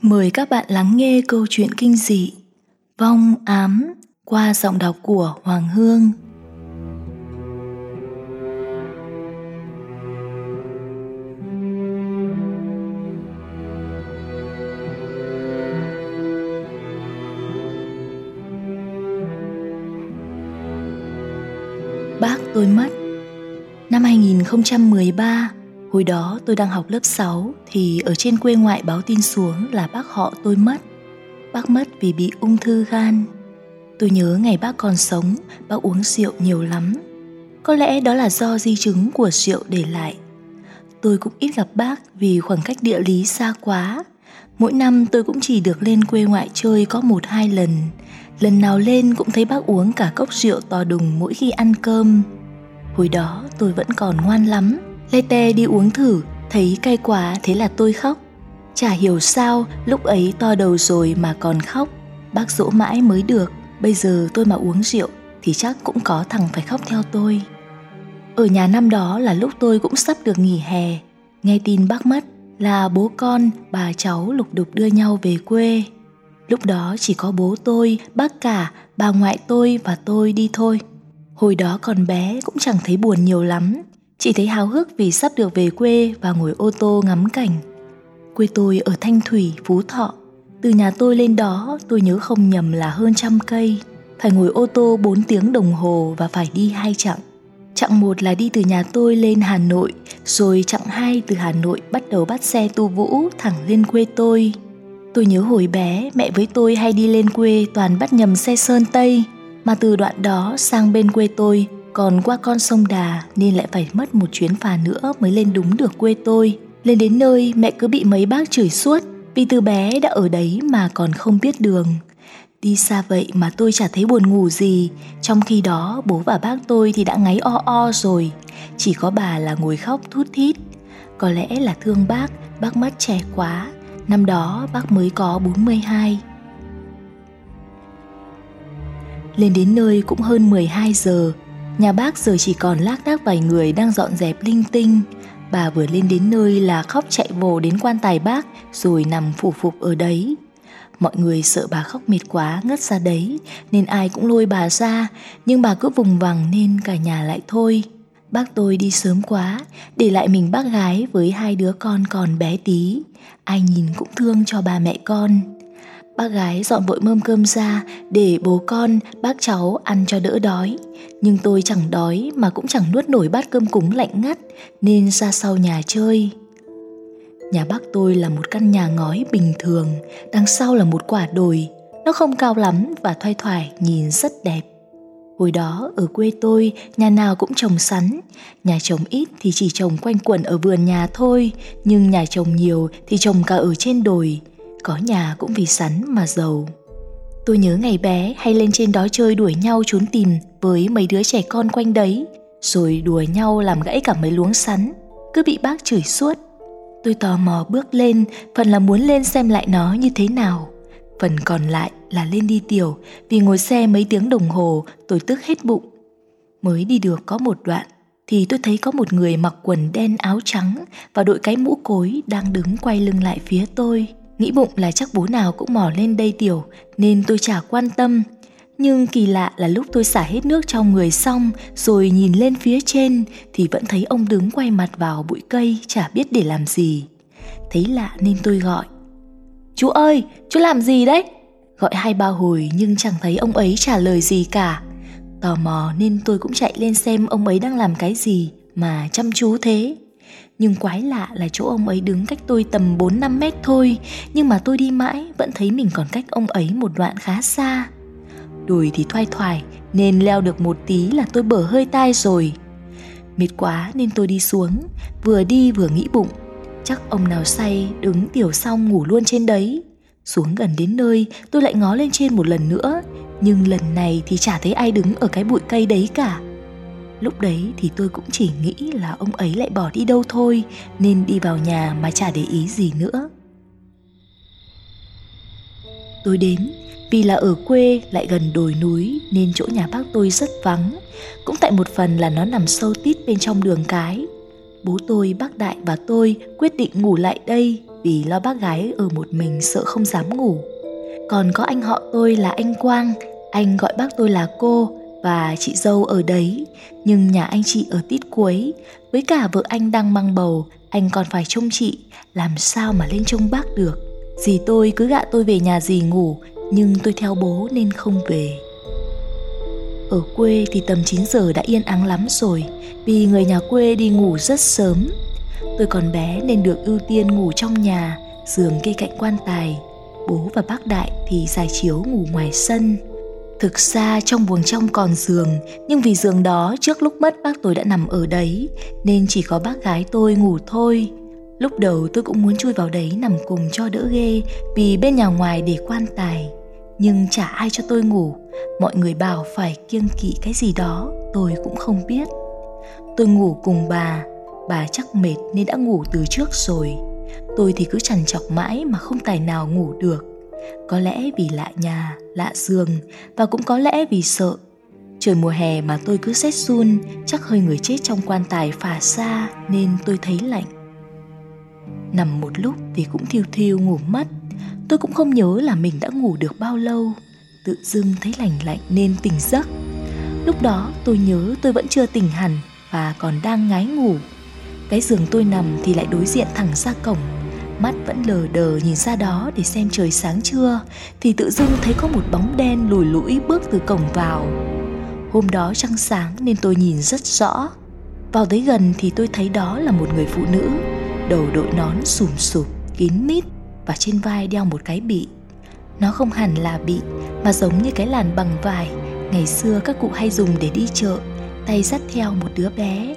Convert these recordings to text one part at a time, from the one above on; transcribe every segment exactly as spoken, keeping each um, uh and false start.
Mời các bạn lắng nghe câu chuyện kinh dị Vong Ám qua giọng đọc của Hoàng Hương. Bác tôi mất. Năm hai nghìn không trăm mười ba, hồi đó tôi đang học lớp sáu thì ở trên quê ngoại báo tin xuống là bác họ tôi mất. Bác mất vì bị ung thư gan. Tôi nhớ ngày bác còn sống, bác uống rượu nhiều lắm. Có lẽ đó là do di chứng của rượu để lại. Tôi cũng ít gặp bác vì khoảng cách địa lý xa quá. Mỗi năm tôi cũng chỉ được lên quê ngoại chơi có một hai lần. Lần nào lên cũng thấy bác uống cả cốc rượu to đùng mỗi khi ăn cơm. Hồi đó tôi vẫn còn ngoan lắm, le te đi uống thử, thấy cay quá thế là tôi khóc. Chả hiểu sao lúc ấy to đầu rồi mà còn khóc. Bác dỗ mãi mới được. Bây giờ tôi mà uống rượu thì chắc cũng có thằng phải khóc theo tôi. Ở nhà năm đó là lúc tôi cũng sắp được nghỉ hè. Nghe tin bác mất là bố con, bà cháu lục đục đưa nhau về quê. Lúc đó chỉ có bố tôi, bác cả, bà ngoại tôi và tôi đi thôi. Hồi đó còn bé cũng chẳng thấy buồn nhiều lắm, chỉ thấy háo hức vì sắp được về quê và ngồi ô tô ngắm cảnh. Quê tôi ở Thanh Thủy, Phú Thọ. Từ nhà tôi lên đó tôi nhớ không nhầm là hơn trăm cây. Phải ngồi ô tô bốn tiếng đồng hồ và phải đi hai chặng. Chặng một là đi từ nhà tôi lên Hà Nội, rồi chặng hai từ Hà Nội bắt đầu bắt xe Tu Vũ thẳng lên quê tôi. Tôi nhớ hồi bé mẹ với tôi hay đi lên quê toàn bắt nhầm xe Sơn Tây, mà từ đoạn đó sang bên quê tôi còn qua con sông Đà nên lại phải mất một chuyến phà nữa mới lên đúng được quê tôi. Lên đến nơi mẹ cứ bị mấy bác chửi suốt vì từ bé đã ở đấy mà còn không biết đường. Đi xa vậy mà tôi chả thấy buồn ngủ gì, trong khi đó bố và bác tôi thì đã ngáy o o rồi. Chỉ có bà là ngồi khóc thút thít. Có lẽ là thương bác, bác mất trẻ quá. Năm đó bác mới có bốn mươi hai. Lên đến nơi cũng hơn mười hai giờ. Nhà bác giờ chỉ còn lác đác vài người đang dọn dẹp linh tinh. Bà vừa lên đến nơi là khóc chạy vồ đến quan tài bác rồi nằm phủ phục ở đấy. Mọi người sợ bà khóc mệt quá ngất ra đấy nên ai cũng lôi bà ra, nhưng bà cứ vùng vằng nên cả nhà lại thôi. Bác tôi đi sớm quá, để lại mình bác gái với hai đứa con còn bé tí. Ai nhìn cũng thương cho bà mẹ con. Bác gái dọn vội mâm cơm ra để bố con, bác cháu ăn cho đỡ đói. Nhưng tôi chẳng đói mà cũng chẳng nuốt nổi bát cơm cúng lạnh ngắt nên ra sau nhà chơi. Nhà bác tôi là một căn nhà ngói bình thường, đằng sau là một quả đồi. Nó không cao lắm và thoai thoải nhìn rất đẹp. Hồi đó ở quê tôi nhà nào cũng trồng sắn. Nhà trồng ít thì chỉ trồng quanh quẩn ở vườn nhà thôi, nhưng nhà trồng nhiều thì trồng cả ở trên đồi. Có nhà cũng vì sắn mà giàu. Tôi nhớ ngày bé hay lên trên đó chơi đuổi nhau trốn tìm với mấy đứa trẻ con quanh đấy, rồi đùa nhau làm gãy cả mấy luống sắn, cứ bị bác chửi suốt. Tôi tò mò bước lên, phần là muốn lên xem lại nó như thế nào, phần còn lại là lên đi tiểu, vì ngồi xe mấy tiếng đồng hồ tôi tức hết bụng. Mới đi được có một đoạn thì tôi thấy có một người mặc quần đen áo trắng và đội cái mũ cối đang đứng quay lưng lại phía tôi. Nghĩ bụng là chắc bố nào cũng mò lên đây tiểu nên tôi chả quan tâm. Nhưng kỳ lạ là lúc tôi xả hết nước trong người xong rồi nhìn lên phía trên thì vẫn thấy ông đứng quay mặt vào bụi cây chả biết để làm gì. Thấy lạ nên tôi gọi: "Chú ơi, chú làm gì đấy?" Gọi hai ba hồi nhưng chẳng thấy ông ấy trả lời gì cả. Tò mò nên tôi cũng chạy lên xem ông ấy đang làm cái gì mà chăm chú thế. Nhưng quái lạ là chỗ ông ấy đứng cách tôi tầm bốn năm mét thôi, nhưng mà tôi đi mãi vẫn thấy mình còn cách ông ấy một đoạn khá xa. Đùi thì thoai thoải nên leo được một tí là tôi bở hơi tai rồi. Mệt quá nên tôi đi xuống, vừa đi vừa nghĩ bụng, chắc ông nào say đứng tiểu xong ngủ luôn trên đấy. Xuống gần đến nơi tôi lại ngó lên trên một lần nữa, nhưng lần này thì chả thấy ai đứng ở cái bụi cây đấy cả. Lúc đấy thì tôi cũng chỉ nghĩ là ông ấy lại bỏ đi đâu thôi nên đi vào nhà mà chả để ý gì nữa. Tôi đến vì là ở quê lại gần đồi núi nên chỗ nhà bác tôi rất vắng. Cũng tại một phần là nó nằm sâu tít bên trong đường cái. Bố tôi, bác Đại và tôi quyết định ngủ lại đây. vì lo bác gái ở một mình sợ không dám ngủ. Còn có anh họ tôi là anh Quang, anh gọi bác tôi là cô, và chị dâu ở đấy, nhưng nhà anh chị ở tít cuối, với cả vợ anh đang mang bầu, anh còn phải trông chị, làm sao mà lên trông bác được. Dì tôi cứ gạ tôi về nhà dì ngủ, nhưng tôi theo bố nên không về. Ở quê thì tầm chín giờ đã yên ắng lắm rồi, vì người nhà quê đi ngủ rất sớm. Tôi còn bé nên được ưu tiên ngủ trong nhà, giường kê cạnh quan tài. Bố và bác Đại thì rải chiếu ngủ ngoài sân. Thực ra trong buồng trong còn giường, nhưng vì giường đó trước lúc mất bác tôi đã nằm ở đấy, nên chỉ có bác gái tôi ngủ thôi. Lúc đầu tôi cũng muốn chui vào đấy nằm cùng cho đỡ ghê, vì bên nhà ngoài để quan tài. Nhưng chả ai cho tôi ngủ, mọi người bảo phải kiêng kỵ cái gì đó, tôi cũng không biết. Tôi ngủ cùng bà, bà chắc mệt nên đã ngủ từ trước rồi. Tôi thì cứ trằn trọc mãi mà không tài nào ngủ được. Có lẽ vì lạ nhà, lạ giường, và cũng có lẽ vì sợ. Trời mùa hè mà tôi cứ rét run, chắc hơi người chết trong quan tài phả xa nên tôi thấy lạnh. Nằm một lúc thì cũng thiêu thiêu ngủ mất. Tôi cũng không nhớ là mình đã ngủ được bao lâu. Tự dưng thấy lành lạnh nên tỉnh giấc. Lúc đó tôi nhớ tôi vẫn chưa tỉnh hẳn và còn đang ngái ngủ. Cái giường tôi nằm thì lại đối diện thẳng ra cổng. Mắt vẫn lờ đờ nhìn ra đó để xem trời sáng chưa, thì tự dưng thấy có một bóng đen lùi lũi bước từ cổng vào. Hôm đó trăng sáng nên tôi nhìn rất rõ. Vào tới gần thì tôi thấy đó là một người phụ nữ, đầu đội nón xùm xụp, kín mít, và trên vai đeo một cái bị. Nó không hẳn là bị, mà giống như cái làn bằng vải ngày xưa các cụ hay dùng để đi chợ, tay dắt theo một đứa bé.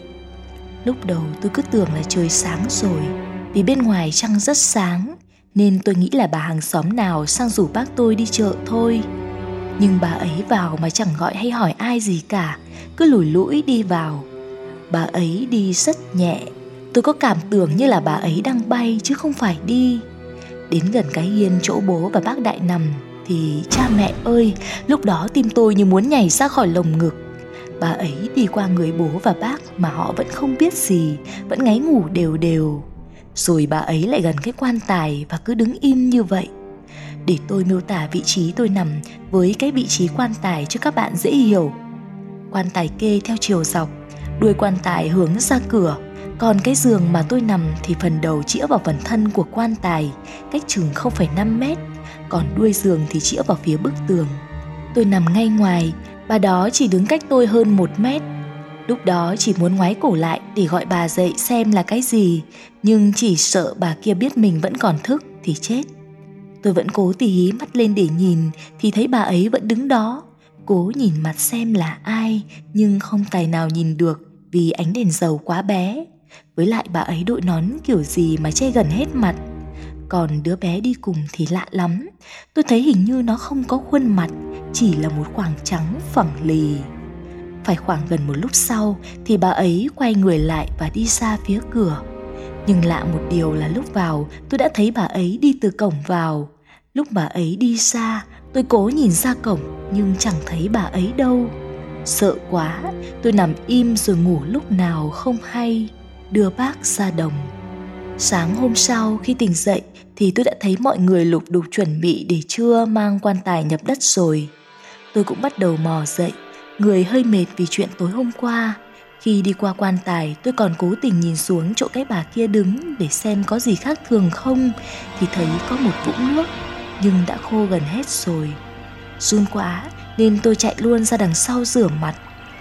Lúc đầu tôi cứ tưởng là trời sáng rồi, vì bên ngoài trăng rất sáng, nên tôi nghĩ là bà hàng xóm nào sang rủ bác tôi đi chợ thôi. Nhưng bà ấy vào mà chẳng gọi hay hỏi ai gì cả, cứ lủi lũi đi vào. Bà ấy đi rất nhẹ, tôi có cảm tưởng như là bà ấy đang bay chứ không phải đi. Đến gần cái hiên chỗ bố và bác Đại nằm thì cha mẹ ơi, lúc đó tim tôi như muốn nhảy ra khỏi lồng ngực. Bà ấy đi qua người bố và bác mà họ vẫn không biết gì, vẫn ngáy ngủ đều đều. Rồi bà ấy lại gần cái quan tài và cứ đứng im như vậy. Để tôi miêu tả vị trí tôi nằm với cái vị trí quan tài cho các bạn dễ hiểu. Quan tài kê theo chiều dọc, đuôi quan tài hướng ra cửa, còn cái giường mà tôi nằm thì phần đầu chĩa vào phần thân của quan tài, cách chừng không phẩy năm mét, còn đuôi giường thì chĩa vào phía bức tường. Tôi nằm ngay ngoài, bà đó chỉ đứng cách tôi hơn một mét. Lúc đó chỉ muốn ngoái cổ lại để gọi bà dậy xem là cái gì, nhưng chỉ sợ bà kia biết mình vẫn còn thức thì chết. Tôi vẫn cố tì hí mắt lên để nhìn thì thấy bà ấy vẫn đứng đó. Cố nhìn mặt xem là ai, nhưng không tài nào nhìn được vì ánh đèn dầu quá bé. Với lại bà ấy đội nón kiểu gì mà che gần hết mặt. Còn đứa bé đi cùng thì lạ lắm. Tôi thấy hình như nó không có khuôn mặt, chỉ là một khoảng trắng phẳng lì. Phải khoảng gần một lúc sau thì bà ấy quay người lại và đi ra phía cửa. Nhưng lạ một điều là lúc vào tôi đã thấy bà ấy đi từ cổng vào. Lúc bà ấy đi xa, tôi cố nhìn ra cổng nhưng chẳng thấy bà ấy đâu. Sợ quá, tôi nằm im rồi ngủ lúc nào không hay, đưa bác ra đồng. Sáng hôm sau khi tỉnh dậy thì tôi đã thấy mọi người lục đục chuẩn bị để trưa mang quan tài nhập đất rồi. Tôi cũng bắt đầu mò dậy, người hơi mệt vì chuyện tối hôm qua. Khi đi qua quan tài tôi còn cố tình nhìn xuống chỗ cái bà kia đứng để xem có gì khác thường không, thì thấy có một vũng nước nhưng đã khô gần hết rồi. Run quá nên tôi chạy luôn ra đằng sau rửa mặt.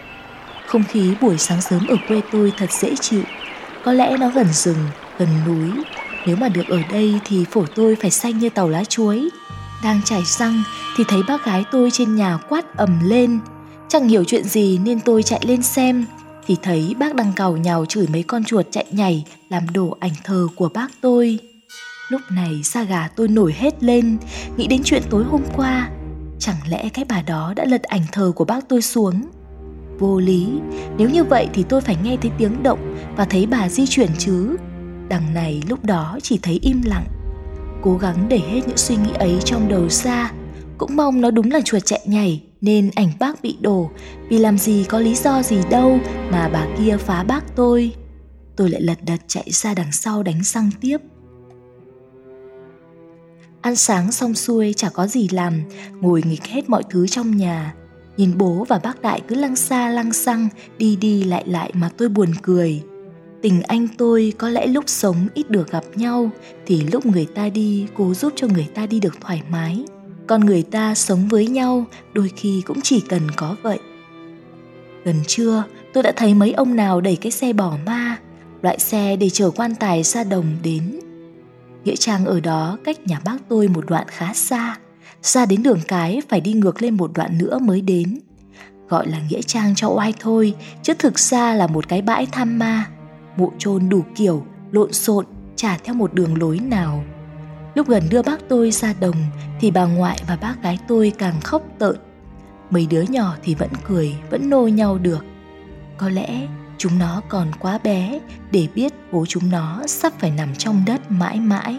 Không khí buổi sáng sớm ở quê tôi thật dễ chịu. Có lẽ nó gần rừng, gần núi. Nếu mà được ở đây thì phổi tôi phải xanh như tàu lá chuối. Đang chải răng thì thấy bác gái tôi trên nhà quát ầm lên. Chẳng hiểu chuyện gì nên tôi chạy lên xem, thì thấy bác đang càu nhàu chửi mấy con chuột chạy nhảy làm đổ ảnh thờ của bác tôi. Lúc này da gà tôi nổi hết lên, nghĩ đến chuyện tối hôm qua. Chẳng lẽ cái bà đó đã lật ảnh thờ của bác tôi xuống? Vô lý, nếu như vậy thì tôi phải nghe thấy tiếng động và thấy bà di chuyển chứ. Đằng này lúc đó chỉ thấy im lặng. Cố gắng để hết những suy nghĩ ấy trong đầu ra. Cũng mong nó đúng là chuột chạy nhảy nên ảnh bác bị đổ, vì làm gì có lý do gì đâu mà bà kia phá bác tôi. Tôi lại lật đật chạy ra đằng sau đánh răng tiếp. Ăn sáng xong xuôi chả có gì làm, ngồi nghịch hết mọi thứ trong nhà. Nhìn bố và bác Đại cứ lăng xa lăng xăng, đi đi lại lại mà tôi buồn cười. Tình anh tôi có lẽ lúc sống ít được gặp nhau, thì lúc người ta đi cố giúp cho người ta đi được thoải mái. Còn người ta sống với nhau đôi khi cũng chỉ cần có vậy. Gần trưa tôi đã thấy mấy ông nào đẩy cái xe bỏ ma, loại xe để chở quan tài ra đồng đến. Nghĩa trang ở đó cách nhà bác tôi một đoạn khá xa, ra đến đường cái phải đi ngược lên một đoạn nữa mới đến. Gọi là nghĩa trang cho oai thôi, chứ thực ra là một cái bãi tham ma. Mộ chôn đủ kiểu, lộn xộn, chả theo một đường lối nào. Lúc gần đưa bác tôi ra đồng thì bà ngoại và bác gái tôi càng khóc tợn. Mấy đứa nhỏ thì vẫn cười, vẫn nô nhau được. Có lẽ chúng nó còn quá bé để biết bố chúng nó sắp phải nằm trong đất mãi mãi.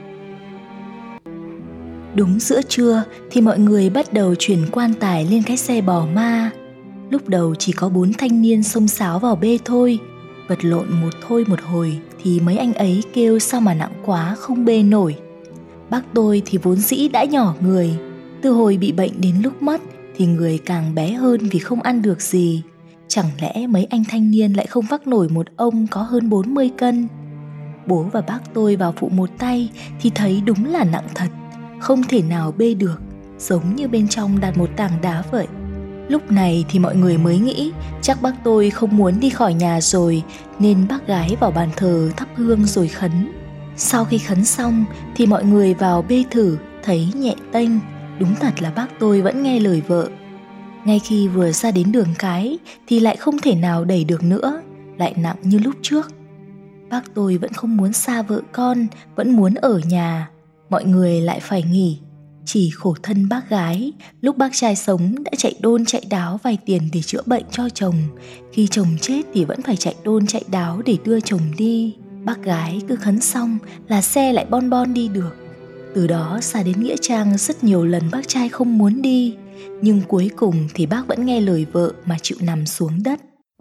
Đúng giữa trưa thì mọi người bắt đầu chuyển quan tài lên cái xe bò ma. Lúc đầu chỉ có bốn thanh niên xông xáo vào bê thôi. Vật lộn một thôi một hồi thì mấy anh ấy kêu sao mà nặng quá không bê nổi. Bác tôi thì vốn dĩ đã nhỏ người, từ hồi bị bệnh đến lúc mất thì người càng bé hơn vì không ăn được gì. Chẳng lẽ mấy anh thanh niên lại không vác nổi một ông có hơn bốn mươi cân. Bố và bác tôi vào phụ một tay thì thấy đúng là nặng thật, không thể nào bê được, giống như bên trong đặt một tảng đá vậy. Lúc này thì mọi người mới nghĩ chắc bác tôi không muốn đi khỏi nhà rồi, nên bác gái vào bàn thờ thắp hương rồi khấn. Sau khi khấn xong thì mọi người vào bê thử, thấy nhẹ tênh, đúng thật là bác tôi vẫn nghe lời vợ. Ngay khi vừa ra đến đường cái thì lại không thể nào đẩy được nữa, lại nặng như lúc trước. Bác tôi vẫn không muốn xa vợ con, vẫn muốn ở nhà. Mọi người lại phải nghỉ. Chỉ khổ thân bác gái, lúc bác trai sống đã chạy đôn chạy đáo vay tiền để chữa bệnh cho chồng. Khi chồng chết thì vẫn phải chạy đôn chạy đáo để đưa chồng đi. Bác gái cứ khấn xong là xe lại bon bon đi được. Từ đó xa đến nghĩa trang rất nhiều lần bác trai không muốn đi, nhưng cuối cùng thì bác vẫn nghe lời vợ mà chịu nằm xuống đất.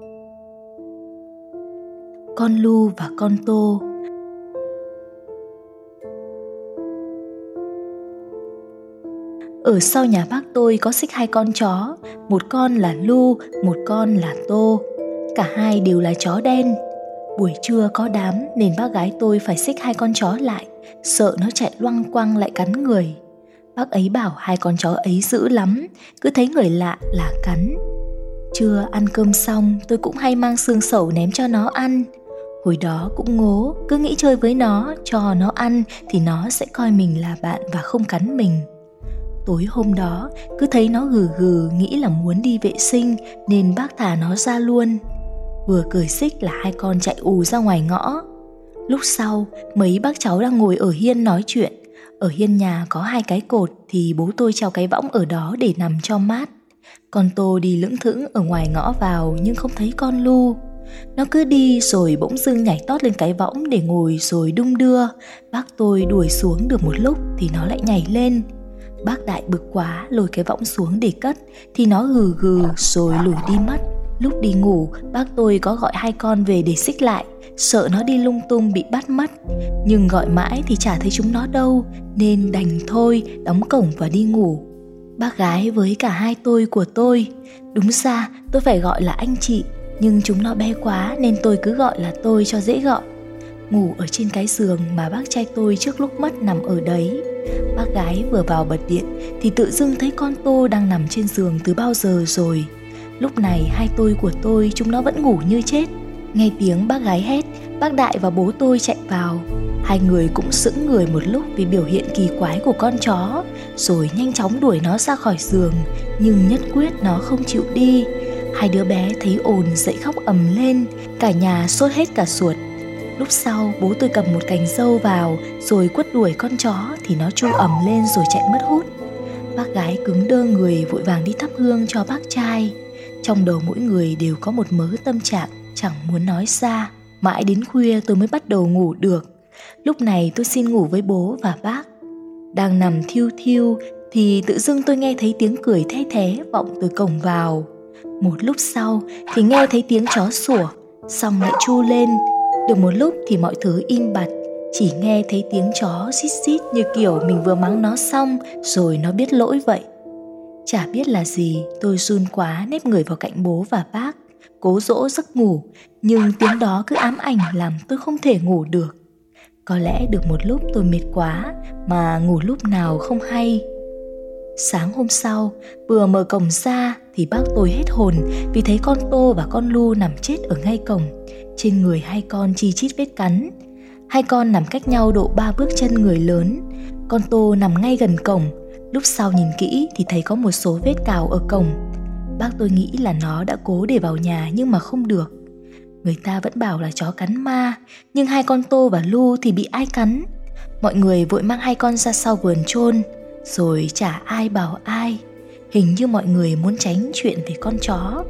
Con Lu và con Tô. Ở sau nhà bác tôi có xích hai con chó, một con là Lu, một con là Tô. Cả hai đều là chó đen. Buổi trưa có đám nên bác gái tôi phải xích hai con chó lại, sợ nó chạy loăng quăng lại cắn người. Bác ấy bảo hai con chó ấy dữ lắm, cứ thấy người lạ là cắn. Trưa ăn cơm xong tôi cũng hay mang xương sẩu ném cho nó ăn. Hồi đó cũng ngố, cứ nghĩ chơi với nó, cho nó ăn thì nó sẽ coi mình là bạn và không cắn mình. Tối hôm đó cứ thấy nó gừ gừ nghĩ là muốn đi vệ sinh nên bác thả nó ra luôn. Vừa cởi xích là hai con chạy ù ra ngoài ngõ. Lúc sau mấy bác cháu đang ngồi ở hiên nói chuyện. Ở hiên nhà có hai cái cột thì bố tôi treo cái võng ở đó để nằm cho mát. Con Tô đi lững thững ở ngoài ngõ vào nhưng không thấy con Lu. Nó cứ đi rồi bỗng dưng nhảy tót lên cái võng để ngồi rồi đung đưa. Bác tôi đuổi xuống được một lúc thì nó lại nhảy lên. Bác Đại bực quá lôi cái võng xuống để cất thì nó gừ gừ rồi lủi đi mất. Lúc đi ngủ bác tôi có gọi hai con về để xích lại, sợ nó đi lung tung bị bắt mất. Nhưng gọi mãi thì chả thấy chúng nó đâu, nên đành thôi đóng cổng và đi ngủ. Bác gái với cả hai tôi của tôi, đúng ra tôi phải gọi là anh chị, nhưng chúng nó bé quá nên tôi cứ gọi là tôi cho dễ gọi. Ngủ ở trên cái giường mà bác trai tôi trước lúc mất nằm ở đấy. Bác gái vừa vào bật điện thì tự dưng thấy con Tô đang nằm trên giường từ bao giờ rồi. Lúc này hai tôi của tôi chúng nó vẫn ngủ như chết. Nghe tiếng bác gái hét, bác Đại và bố tôi chạy vào. Hai người cũng sững người một lúc vì biểu hiện kỳ quái của con chó, rồi nhanh chóng đuổi nó ra khỏi giường, nhưng nhất quyết nó không chịu đi. Hai đứa bé thấy ồn dậy khóc ầm lên, cả nhà sốt hết cả ruột. Lúc sau bố tôi cầm một cành dâu vào rồi quất đuổi con chó thì nó chui ầm lên rồi chạy mất hút. Bác gái cứng đơ người vội vàng đi thắp hương cho bác trai. Trong đầu mỗi người đều có một mớ tâm trạng chẳng muốn nói ra. Mãi đến khuya tôi mới bắt đầu ngủ được. Lúc này tôi xin ngủ với bố và bác. Đang nằm thiu thiu thì tự dưng tôi nghe thấy tiếng cười the thé vọng từ cổng vào. Một lúc sau thì nghe thấy tiếng chó sủa, xong lại tru lên. Được một lúc thì mọi thứ im bặt, chỉ nghe thấy tiếng chó xít xít như kiểu mình vừa mắng nó xong rồi nó biết lỗi vậy. Chả biết là gì, tôi run quá nép người vào cạnh bố và bác, cố dỗ giấc ngủ, nhưng tiếng đó cứ ám ảnh làm tôi không thể ngủ được. Có lẽ được một lúc tôi mệt quá mà ngủ lúc nào không hay. Sáng hôm sau, vừa mở cổng ra thì bác tôi hết hồn vì thấy con Tô và con Lu nằm chết ở ngay cổng. Trên người hai con chi chít vết cắn. Hai con nằm cách nhau độ ba bước chân người lớn. Con Tô nằm ngay gần cổng. Lúc sau nhìn kỹ thì thấy có một số vết cào ở cổng. Bác tôi nghĩ là nó đã cố để vào nhà nhưng mà không được. Người ta vẫn bảo là chó cắn ma, nhưng hai con Tô và Lu thì bị ai cắn. Mọi người vội mang hai con ra sau vườn chôn, rồi chả ai bảo ai. Hình như mọi người muốn tránh chuyện về con chó.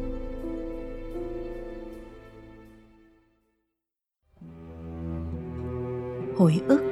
Hồi ức.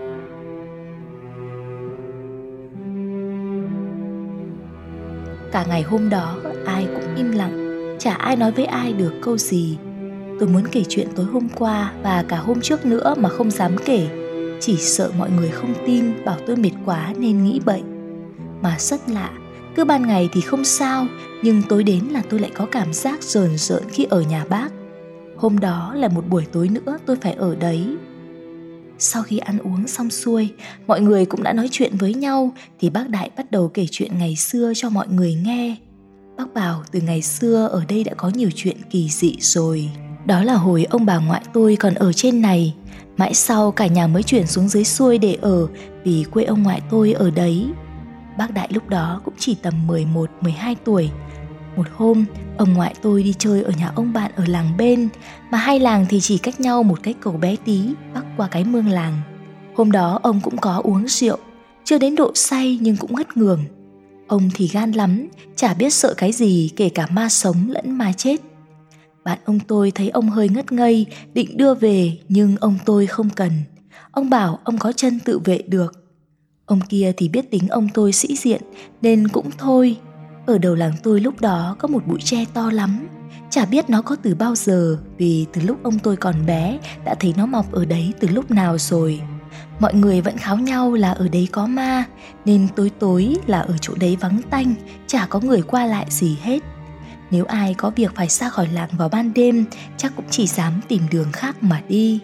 Cả ngày hôm đó ai cũng im lặng, chả ai nói với ai được câu gì. Tôi muốn kể chuyện tối hôm qua và cả hôm trước nữa mà không dám kể, chỉ sợ mọi người không tin, bảo tôi mệt quá nên nghĩ bậy. Mà rất lạ, cứ ban ngày thì không sao, nhưng tối đến là tôi lại có cảm giác rờn rợn khi ở nhà bác. Hôm đó là một buổi tối nữa tôi phải ở đấy. Sau khi ăn uống xong xuôi, mọi người cũng đã nói chuyện với nhau, thì bác Đại bắt đầu kể chuyện ngày xưa cho mọi người nghe. Bác bảo từ ngày xưa ở đây đã có nhiều chuyện kỳ dị rồi. Đó là hồi ông bà ngoại tôi còn ở trên này. Mãi sau cả nhà mới chuyển xuống dưới xuôi để ở, vì quê ông ngoại tôi ở đấy. Bác Đại lúc đó cũng chỉ tầm mười một mười hai tuổi. Một hôm, ông ngoại tôi đi chơi ở nhà ông bạn ở làng bên, mà hai làng thì chỉ cách nhau một cái cầu bé tí bắc qua cái mương làng. Hôm đó ông cũng có uống rượu, chưa đến độ say nhưng cũng ngất ngường. Ông thì gan lắm, chả biết sợ cái gì, kể cả ma sống lẫn ma chết. Bạn ông tôi thấy ông hơi ngất ngây, định đưa về, nhưng ông tôi không cần. Ông bảo ông có chân tự vệ được. Ông kia thì biết tính ông tôi sĩ diện nên cũng thôi. Ở đầu làng tôi lúc đó có một bụi tre to lắm, chả biết nó có từ bao giờ, vì từ lúc ông tôi còn bé đã thấy nó mọc ở đấy từ lúc nào rồi. Mọi người vẫn kháo nhau là ở đấy có ma, nên tối tối là ở chỗ đấy vắng tanh, chả có người qua lại gì hết. Nếu ai có việc phải ra khỏi làng vào ban đêm, chắc cũng chỉ dám tìm đường khác mà đi.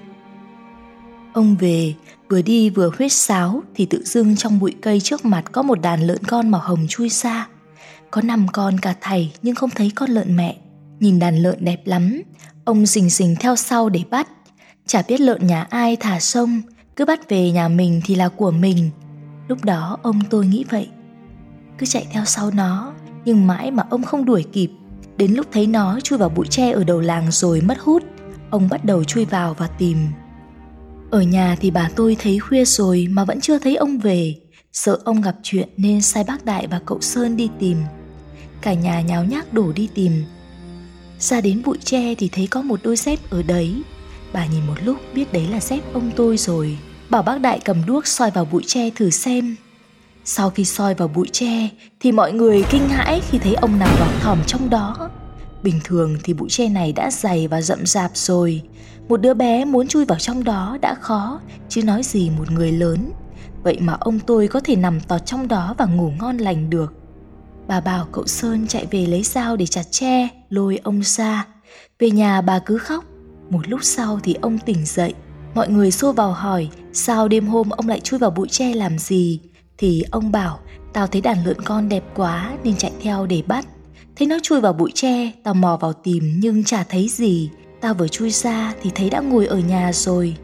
Ông về, vừa đi vừa huýt sáo thì tự dưng trong bụi cây trước mặt có một đàn lợn con màu hồng chui ra. Có năm con cả thảy nhưng không thấy con lợn mẹ. Nhìn đàn lợn đẹp lắm, ông rình rình theo sau để bắt. Chả biết lợn nhà ai thả sông, cứ bắt về nhà mình thì là của mình. Lúc đó ông tôi nghĩ vậy. Cứ chạy theo sau nó, nhưng mãi mà ông không đuổi kịp. Đến lúc thấy nó chui vào bụi tre ở đầu làng rồi mất hút, ông bắt đầu chui vào và tìm. Ở nhà thì bà tôi thấy khuya rồi mà vẫn chưa thấy ông về. Sợ ông gặp chuyện nên sai bác Đại và cậu Sơn đi tìm. Cả nhà nháo nhác đổ đi tìm. Ra đến bụi tre thì thấy có một đôi dép ở đấy. Bà nhìn một lúc biết đấy là dép ông tôi rồi, bảo bác Đại cầm đuốc soi vào bụi tre thử xem. Sau khi soi vào bụi tre thì mọi người kinh hãi khi thấy ông nằm lọt thỏm trong đó. Bình thường thì bụi tre này đã dày và rậm rạp rồi, một đứa bé muốn chui vào trong đó đã khó, chứ nói gì một người lớn. Vậy mà ông tôi có thể nằm tọt trong đó và ngủ ngon lành được. Bà bảo cậu Sơn chạy về lấy dao để chặt tre, lôi ông ra. Về nhà bà cứ khóc. Một lúc sau thì ông tỉnh dậy. Mọi người xô vào hỏi sao đêm hôm ông lại chui vào bụi tre làm gì. Thì ông bảo tao thấy đàn lợn con đẹp quá nên chạy theo để bắt. Thấy nó chui vào bụi tre, tao mò vào tìm nhưng chả thấy gì. Tao vừa chui ra thì thấy đã ngồi ở nhà rồi.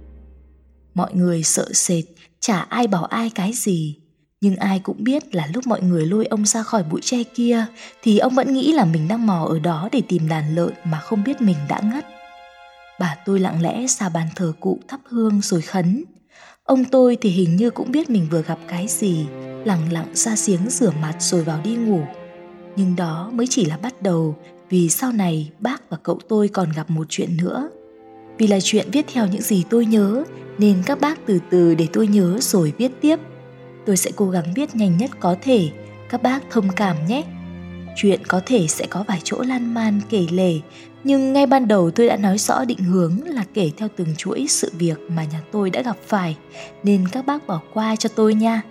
Mọi người sợ sệt, chả ai bảo ai cái gì. Nhưng ai cũng biết là lúc mọi người lôi ông ra khỏi bụi tre kia thì ông vẫn nghĩ là mình đang mò ở đó để tìm đàn lợn mà không biết mình đã ngất. Bà tôi lặng lẽ ra bàn thờ cụ thắp hương rồi khấn. Ông tôi thì hình như cũng biết mình vừa gặp cái gì, lặng lặng ra giếng rửa mặt rồi vào đi ngủ. Nhưng đó mới chỉ là bắt đầu, vì sau này bác và cậu tôi còn gặp một chuyện nữa. Vì là chuyện viết theo những gì tôi nhớ nên các bác từ từ để tôi nhớ rồi viết tiếp. Tôi sẽ cố gắng viết nhanh nhất có thể, các bác thông cảm nhé. Chuyện có thể sẽ có vài chỗ lan man kể lể, nhưng ngay ban đầu tôi đã nói rõ định hướng là kể theo từng chuỗi sự việc mà nhà tôi đã gặp phải, nên các bác bỏ qua cho tôi nha.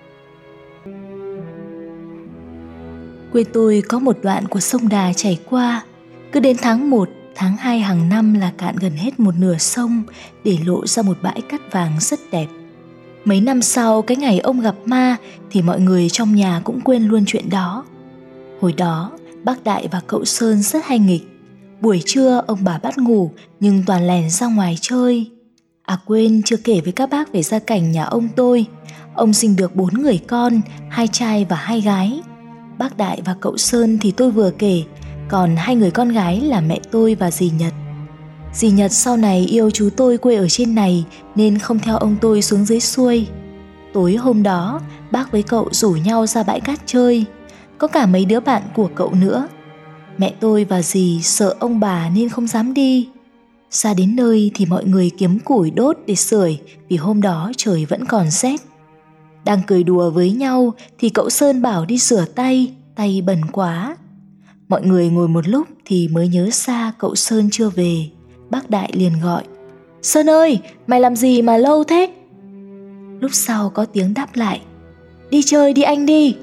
Quê tôi có một đoạn của sông Đà chảy qua, cứ đến tháng một, tháng hai hàng năm là cạn gần hết một nửa sông, để lộ ra một bãi cát vàng rất đẹp. Mấy năm sau, cái ngày ông gặp ma thì mọi người trong nhà cũng quên luôn chuyện đó. Hồi đó, bác Đại và cậu Sơn rất hay nghịch. Buổi trưa ông bà bắt ngủ nhưng toàn lèn ra ngoài chơi. À quên, chưa kể với các bác về gia cảnh nhà ông tôi. Ông sinh được bốn người con, hai trai và hai gái. Bác Đại và cậu Sơn thì tôi vừa kể, còn hai người con gái là mẹ tôi và dì Nhật. Dì Nhật sau này yêu chú tôi quê ở trên này nên không theo ông tôi xuống dưới xuôi. Tối hôm đó, bác với cậu rủ nhau ra bãi cát chơi. Có cả mấy đứa bạn của cậu nữa. Mẹ tôi và dì sợ ông bà nên không dám đi. Ra đến nơi thì mọi người kiếm củi đốt để sưởi, vì hôm đó trời vẫn còn rét. Đang cười đùa với nhau thì cậu Sơn bảo đi rửa tay, tay bẩn quá. Mọi người ngồi một lúc thì mới nhớ ra cậu Sơn chưa về. Bác Đại liền gọi: "Sơn ơi, mày làm gì mà lâu thế?" Lúc sau có tiếng đáp lại: "Đi chơi đi anh đi."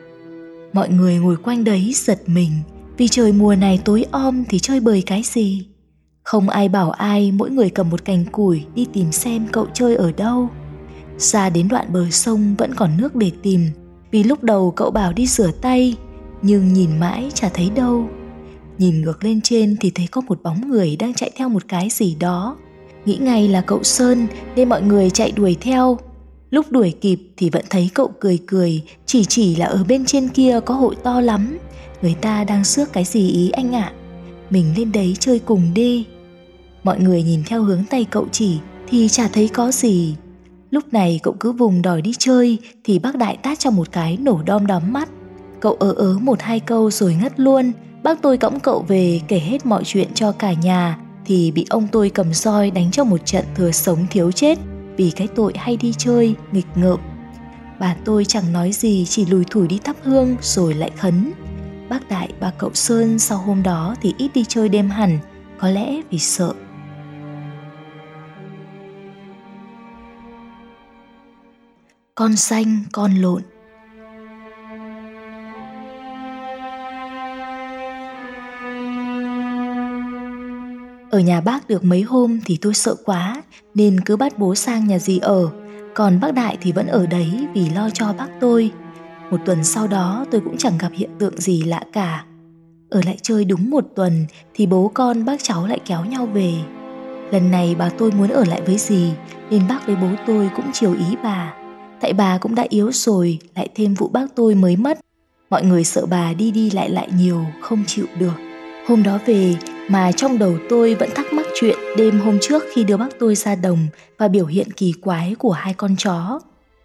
Mọi người ngồi quanh đấy giật mình, vì trời mùa này tối om thì chơi bời cái gì. Không ai bảo ai, mỗi người cầm một cành củi đi tìm xem cậu chơi ở đâu. Ra đến đoạn bờ sông vẫn còn nước để tìm, vì lúc đầu cậu bảo đi rửa tay, nhưng nhìn mãi chả thấy đâu. Nhìn ngược lên trên thì thấy có một bóng người đang chạy theo một cái gì đó. Nghĩ ngay là cậu Sơn nên mọi người chạy đuổi theo. Lúc đuổi kịp thì vẫn thấy cậu cười cười, chỉ chỉ là ở bên trên kia có hội to lắm. Người ta đang rước cái gì ý anh ạ? Mình lên đấy chơi cùng đi. Mọi người nhìn theo hướng tay cậu chỉ thì chả thấy có gì. Lúc này cậu cứ vùng đòi đi chơi thì bác Đại tát cho một cái nổ đom đóm mắt. Cậu ớ ớ một hai câu rồi ngất luôn. Bác tôi cõng cậu về kể hết mọi chuyện cho cả nhà thì bị ông tôi cầm roi đánh cho một trận thừa sống thiếu chết, vì cái tội hay đi chơi, nghịch ngợm. Bà tôi chẳng nói gì, chỉ lùi thủi đi thắp hương rồi lại khấn. Bác Đại và cậu Sơn sau hôm đó thì ít đi chơi đêm hẳn, có lẽ vì sợ. Con xanh con lộn. Ở nhà bác được mấy hôm thì tôi sợ quá nên cứ bắt bố sang nhà dì ở. Còn bác Đại thì vẫn ở đấy vì lo cho bác tôi. Một tuần sau đó tôi cũng chẳng gặp hiện tượng gì lạ cả. Ở lại chơi đúng một tuần thì bố con bác cháu lại kéo nhau về. Lần này bà tôi muốn ở lại với dì nên bác với bố tôi cũng chiều ý bà. Tại bà cũng đã yếu rồi, lại thêm vụ bác tôi mới mất. Mọi người sợ bà đi đi lại lại nhiều, không chịu được. Hôm đó về mà trong đầu tôi vẫn thắc mắc chuyện đêm hôm trước khi đưa bác tôi ra đồng và biểu hiện kỳ quái của hai con chó.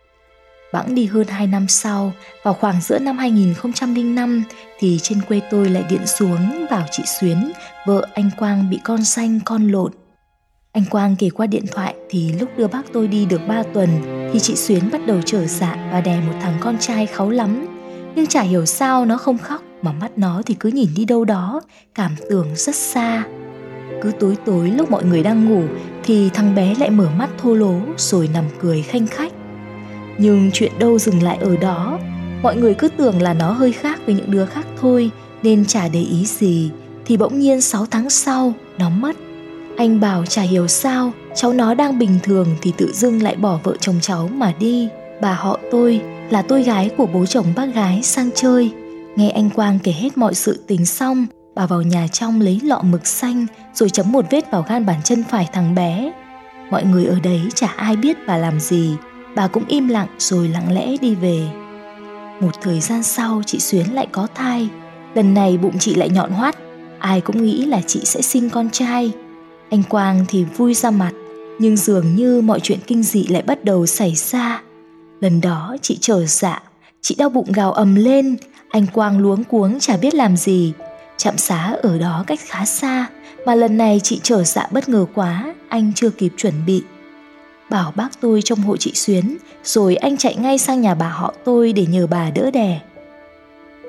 Bẵng đi hơn hai năm sau, vào khoảng giữa năm hai nghìn không trăm lẻ năm thì trên quê tôi lại điện xuống bảo chị Xuyến, vợ anh Quang bị con xanh con lộn. Anh Quang kể qua điện thoại thì lúc đưa bác tôi đi được ba tuần thì chị Xuyến bắt đầu trở dạ và đẻ một thằng con trai kháu lắm. Nhưng chả hiểu sao nó không khóc mà mắt nó thì cứ nhìn đi đâu đó, cảm tưởng rất xa. Cứ tối tối lúc mọi người đang ngủ thì thằng bé lại mở mắt thô lố rồi nằm cười khanh khách. Nhưng chuyện đâu dừng lại ở đó. Mọi người cứ tưởng là nó hơi khác với những đứa khác thôi nên chả để ý gì. Thì bỗng nhiên sáu tháng sau nó mất. Anh bảo chả hiểu sao cháu nó đang bình thường thì tự dưng lại bỏ vợ chồng cháu mà đi. Bà họ tôi là tôi gái của bố chồng bác gái sang chơi. Nghe anh Quang kể hết mọi sự tình xong, bà vào nhà trong lấy lọ mực xanh rồi chấm một vết vào gan bàn chân phải thằng bé. Mọi người ở đấy chả ai biết bà làm gì. Bà cũng im lặng rồi lặng lẽ đi về. Một thời gian sau chị Xuyến lại có thai. Lần này bụng chị lại nhọn hoắt. Ai cũng nghĩ là chị sẽ sinh con trai. Anh Quang thì vui ra mặt. Nhưng dường như mọi chuyện kinh dị lại bắt đầu xảy ra. Lần đó chị trở dạ, chị đau bụng gào ầm lên. Anh Quang luống cuống chả biết làm gì. Trạm xá ở đó cách khá xa, mà lần này chị trở dạ bất ngờ quá, anh chưa kịp chuẩn bị. Bảo bác tôi trông hộ chị Xuyến, rồi anh chạy ngay sang nhà bà họ tôi để nhờ bà đỡ đẻ.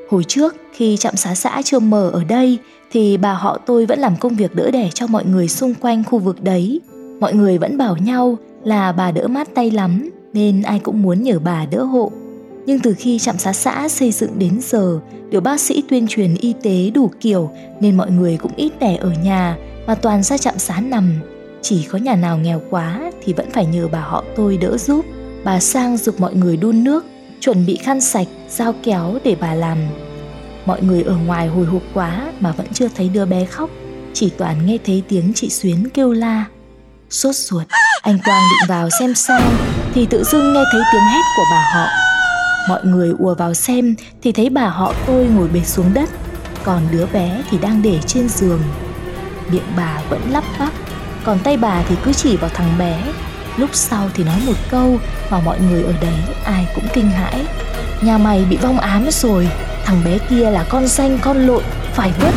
Hồi trước khi trạm xá xã chưa mở ở đây thì bà họ tôi vẫn làm công việc đỡ đẻ cho mọi người xung quanh khu vực đấy. Mọi người vẫn bảo nhau là bà đỡ mát tay lắm nên ai cũng muốn nhờ bà đỡ hộ. Nhưng từ khi trạm xá xã xây dựng đến giờ, được bác sĩ tuyên truyền y tế đủ kiểu nên mọi người cũng ít đẻ ở nhà mà toàn ra trạm xá nằm. Chỉ có nhà nào nghèo quá thì vẫn phải nhờ bà họ tôi đỡ giúp. Bà sang giục mọi người đun nước, chuẩn bị khăn sạch, dao kéo để bà làm. Mọi người ở ngoài hồi hộp quá mà vẫn chưa thấy đứa bé khóc, chỉ toàn nghe thấy tiếng chị Xuyến kêu la. Sốt ruột, anh Quang định vào xem sao thì tự dưng nghe thấy tiếng hét của bà họ. Mọi người ùa vào xem thì thấy bà họ tôi ngồi bệt xuống đất, còn đứa bé thì đang để trên giường. Miệng bà vẫn lắp bắp, còn tay bà thì cứ chỉ vào thằng bé. Lúc sau thì nói một câu mà mọi người ở đấy ai cũng kinh hãi. Nhà mày bị vong ám rồi, thằng bé kia là con danh con lộn, phải vứt.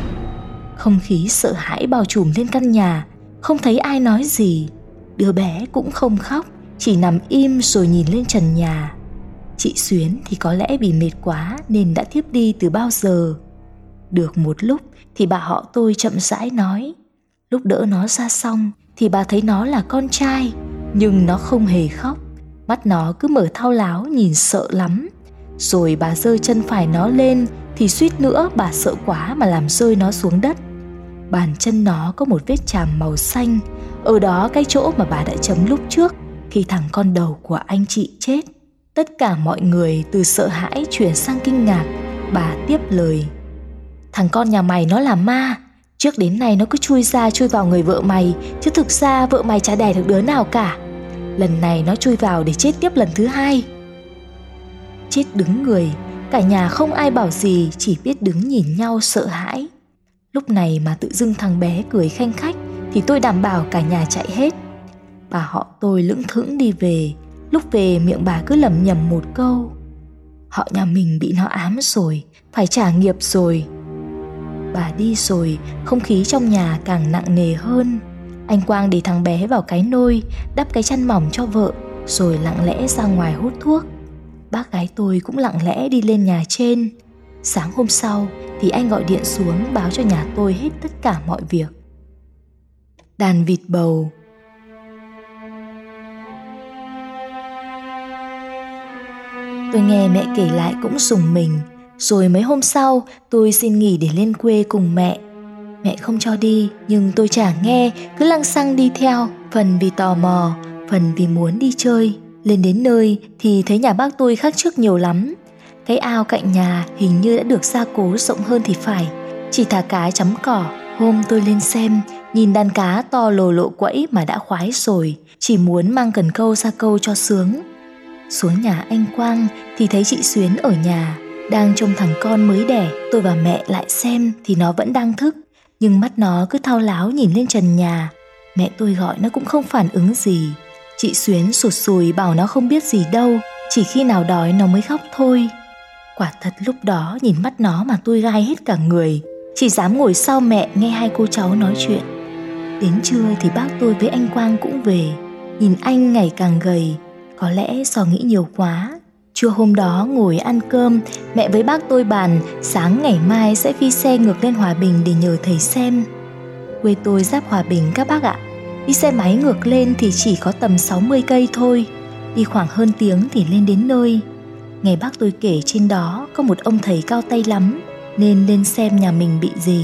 Không khí sợ hãi bao trùm lên căn nhà, không thấy ai nói gì. Đứa bé cũng không khóc, chỉ nằm im rồi nhìn lên trần nhà. Chị Xuyến thì có lẽ vì mệt quá nên đã thiếp đi từ bao giờ. Được một lúc thì bà họ tôi chậm rãi nói. Lúc đỡ nó ra xong thì bà thấy nó là con trai, nhưng nó không hề khóc. Mắt nó cứ mở thao láo nhìn sợ lắm. Rồi bà giơ chân phải nó lên thì suýt nữa bà sợ quá mà làm rơi nó xuống đất. Bàn chân nó có một vết chàm màu xanh, ở đó cái chỗ mà bà đã chấm lúc trước khi thằng con đầu của anh chị chết. Tất cả mọi người từ sợ hãi chuyển sang kinh ngạc. Bà tiếp lời. Thằng con nhà mày nó là ma. Trước đến nay nó cứ chui ra chui vào người vợ mày, chứ thực ra vợ mày chả đẻ được đứa nào cả. Lần này nó chui vào để chết tiếp lần thứ hai. Chết đứng người, cả nhà không ai bảo gì, chỉ biết đứng nhìn nhau sợ hãi. Lúc này mà tự dưng thằng bé cười khanh khách thì tôi đảm bảo cả nhà chạy hết. Bà họ tôi lững thững đi về. Lúc về miệng bà cứ lẩm nhẩm một câu. Họ nhà mình bị nó ám rồi, phải trả nghiệp rồi. Bà đi rồi, không khí trong nhà càng nặng nề hơn. Anh Quang để thằng bé vào cái nôi, đắp cái chăn mỏng cho vợ, rồi lặng lẽ ra ngoài hút thuốc. Bác gái tôi cũng lặng lẽ đi lên nhà trên. Sáng hôm sau thì anh gọi điện xuống báo cho nhà tôi hết tất cả mọi việc. Đàn vịt bầu. Tôi nghe mẹ kể lại cũng rùng mình. Rồi mấy hôm sau tôi xin nghỉ để lên quê cùng mẹ. Mẹ không cho đi, nhưng tôi chả nghe, cứ lăng xăng đi theo. Phần vì tò mò, phần vì muốn đi chơi. Lên đến nơi thì thấy nhà bác tôi khác trước nhiều lắm. Cái ao cạnh nhà hình như đã được gia cố rộng hơn thì phải, chỉ thả cá chấm cỏ. Hôm tôi lên xem, nhìn đàn cá to lồ lộ quẫy mà đã khoái rồi, chỉ muốn mang cần câu ra câu cho sướng. Xuống nhà anh Quang thì thấy chị Xuyến ở nhà, đang trông thằng con mới đẻ. Tôi và mẹ lại xem thì nó vẫn đang thức, nhưng mắt nó cứ thao láo nhìn lên trần nhà. Mẹ tôi gọi nó cũng không phản ứng gì. Chị Xuyến sụt sùi bảo nó không biết gì đâu, chỉ khi nào đói nó mới khóc thôi. Quả thật lúc đó nhìn mắt nó mà tôi gai hết cả người, chỉ dám ngồi sau mẹ nghe hai cô cháu nói chuyện. Đến trưa thì bác tôi với anh Quang cũng về. Nhìn anh ngày càng gầy, có lẽ do nghĩ nhiều quá. Trưa hôm đó ngồi ăn cơm, mẹ với bác tôi bàn sáng ngày mai sẽ phi xe ngược lên Hòa Bình để nhờ thầy xem. Quê tôi giáp Hòa Bình các bác ạ. Đi xe máy ngược lên thì chỉ có tầm sáu mươi cây thôi. Đi khoảng hơn tiếng thì lên đến nơi. Nghe bác tôi kể trên đó có một ông thầy cao tay lắm, nên lên xem nhà mình bị gì.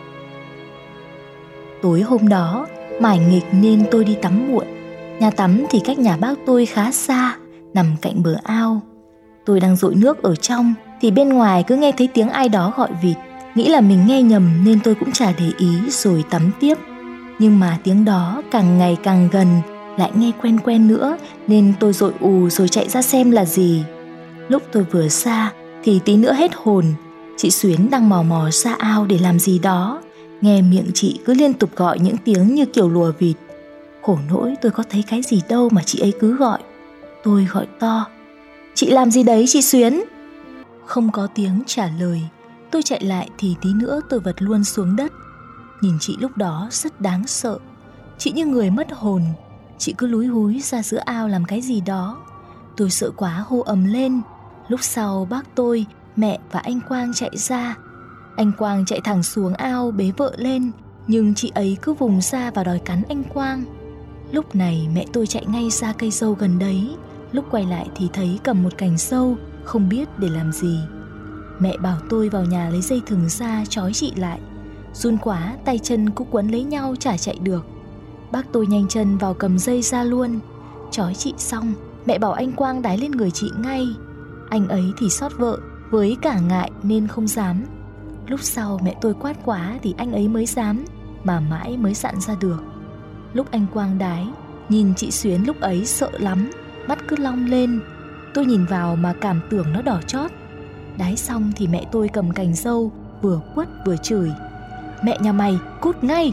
Tối hôm đó mải nghịch nên tôi đi tắm muộn. Nhà tắm thì cách nhà bác tôi khá xa, nằm cạnh bờ ao. Tôi đang dội nước ở trong thì bên ngoài cứ nghe thấy tiếng ai đó gọi vịt. Nghĩ là mình nghe nhầm nên tôi cũng chả để ý rồi tắm tiếp. Nhưng mà tiếng đó càng ngày càng gần, lại nghe quen quen nữa, nên tôi dội ù rồi chạy ra xem là gì. Lúc tôi vừa ra thì tí nữa hết hồn. Chị Xuyến đang mò mò ra ao để làm gì đó. Nghe miệng chị cứ liên tục gọi những tiếng như kiểu lùa vịt. Khổ nỗi tôi có thấy cái gì đâu mà chị ấy cứ gọi. Tôi gọi to: Chị làm gì đấy chị Xuyến? Không có tiếng trả lời. Tôi chạy lại thì tí nữa tôi vật luôn xuống đất. Nhìn chị lúc đó rất đáng sợ. Chị như người mất hồn. Chị cứ lúi húi ra giữa ao làm cái gì đó. Tôi sợ quá hô ầm lên. Lúc sau bác tôi, mẹ và anh Quang chạy ra. Anh Quang chạy thẳng xuống ao bế vợ lên, nhưng chị ấy cứ vùng ra và đòi cắn anh Quang. Lúc này mẹ tôi chạy ngay ra cây dâu gần đấy. Lúc quay lại thì thấy cầm một cành dâu, không biết để làm gì. Mẹ bảo tôi vào nhà lấy dây thừng ra trói chị lại. Run quá, tay chân cũng quấn lấy nhau chả chạy được. Bác tôi nhanh chân vào cầm dây ra luôn. Trói chị xong, mẹ bảo anh Quang đái lên người chị ngay. Anh ấy thì xót vợ, với cả ngại nên không dám. Lúc sau mẹ tôi quát quá thì anh ấy mới dám, mà mãi mới dặn ra được. Lúc anh Quang đái, nhìn chị Xuyến lúc ấy sợ lắm, mắt cứ long lên. Tôi nhìn vào mà cảm tưởng nó đỏ chót. Đái xong thì mẹ tôi cầm cành dâu, vừa quất vừa chửi: "Mẹ nhà mày, cút ngay!"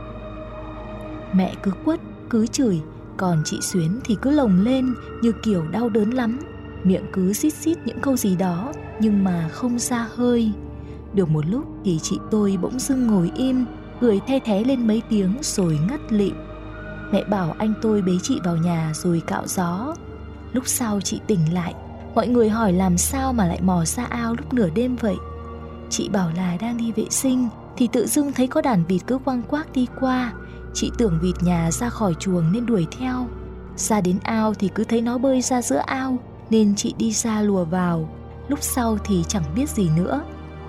Mẹ cứ quất, cứ chửi, còn chị Xuyến thì cứ lồng lên như kiểu đau đớn lắm. Miệng cứ xít xít những câu gì đó, nhưng mà không ra hơi. Được một lúc thì chị tôi bỗng dưng ngồi im, cười the thé lên mấy tiếng rồi ngất lịm. Mẹ bảo anh tôi bế chị vào nhà rồi cạo gió. Lúc sau chị tỉnh lại, mọi người hỏi làm sao mà lại mò ra ao lúc nửa đêm vậy. Chị bảo là đang đi vệ sinh thì tự dưng thấy có đàn vịt cứ quăng quác đi qua. Chị tưởng vịt nhà ra khỏi chuồng nên đuổi theo. Ra đến ao thì cứ thấy nó bơi ra giữa ao, nên chị đi ra lùa vào. Lúc sau thì chẳng biết gì nữa.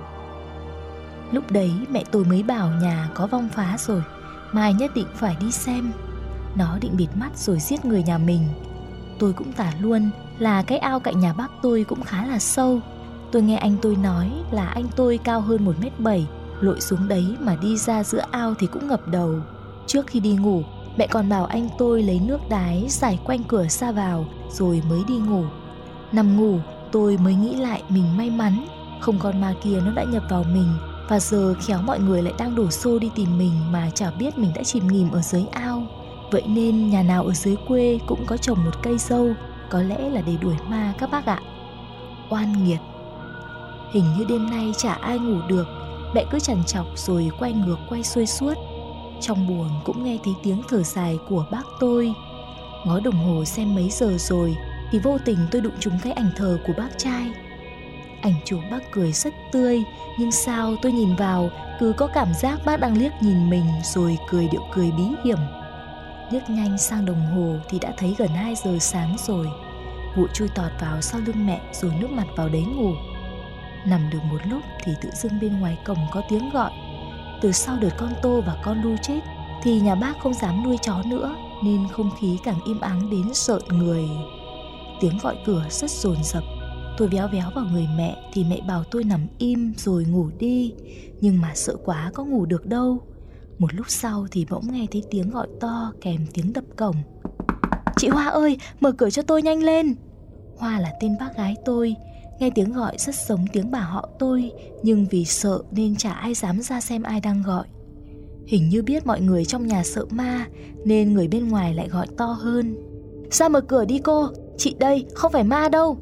Lúc đấy mẹ tôi mới bảo nhà có vong phá rồi, mai nhất định phải đi xem. Nó định bịt mắt rồi giết người nhà mình. Tôi cũng tả luôn là cái ao cạnh nhà bác tôi cũng khá là sâu. Tôi nghe anh tôi nói là anh tôi cao hơn một mét bảy, lội xuống đấy mà đi ra giữa ao thì cũng ngập đầu. Trước khi đi ngủ, mẹ còn bảo anh tôi lấy nước đái rải quanh cửa ra vào rồi mới đi ngủ. Nằm ngủ, tôi mới nghĩ lại mình may mắn, không con ma kia nó đã nhập vào mình, và giờ khéo mọi người lại đang đổ xô đi tìm mình mà chả biết mình đã chìm nghỉm ở dưới ao. Vậy nên nhà nào ở dưới quê cũng có trồng một cây dâu, có lẽ là để đuổi ma các bác ạ. Oan nghiệt. Hình như đêm nay chả ai ngủ được. Mẹ cứ trằn trọc rồi quay ngược quay xuôi suốt. Trong buồng cũng nghe thấy tiếng thở dài của bác tôi. Ngó đồng hồ xem mấy giờ rồi thì vô tình tôi đụng trúng cái ảnh thờ của bác trai. Ảnh chụp bác cười rất tươi, nhưng sao tôi nhìn vào cứ có cảm giác bác đang liếc nhìn mình rồi cười điệu cười bí hiểm. Liếc nhanh sang đồng hồ thì đã thấy gần hai giờ sáng rồi. Vụ chui tọt vào sau lưng mẹ rồi nước mặt vào đấy ngủ. Nằm được một lúc thì tự dưng bên ngoài cổng có tiếng gọi. Từ sau đợt con Tô và con Lu chết thì nhà bác không dám nuôi chó nữa, nên không khí càng im ắng đến rợn người. Tiếng gọi cửa rất dồn dập. Tôi véo véo vào người mẹ thì mẹ bảo tôi nằm im rồi ngủ đi, nhưng mà sợ quá có ngủ được đâu. Một lúc sau thì bỗng nghe thấy tiếng gọi to kèm tiếng đập cổng. "Chị Hoa ơi, mở cửa cho tôi nhanh lên." Hoa là tên bác gái tôi. Nghe tiếng gọi rất giống tiếng bà họ tôi, nhưng vì sợ nên chả ai dám ra xem ai đang gọi. Hình như biết mọi người trong nhà sợ ma nên người bên ngoài lại gọi to hơn. "Ra mở cửa đi cô, chị đây, không phải ma đâu."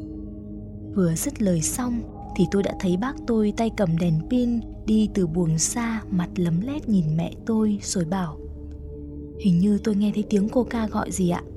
Vừa dứt lời xong thì tôi đã thấy bác tôi tay cầm đèn pin đi từ buồng xa, mặt lấm lét nhìn mẹ tôi rồi bảo: "Hình như tôi nghe thấy tiếng cô ca gọi gì ạ?"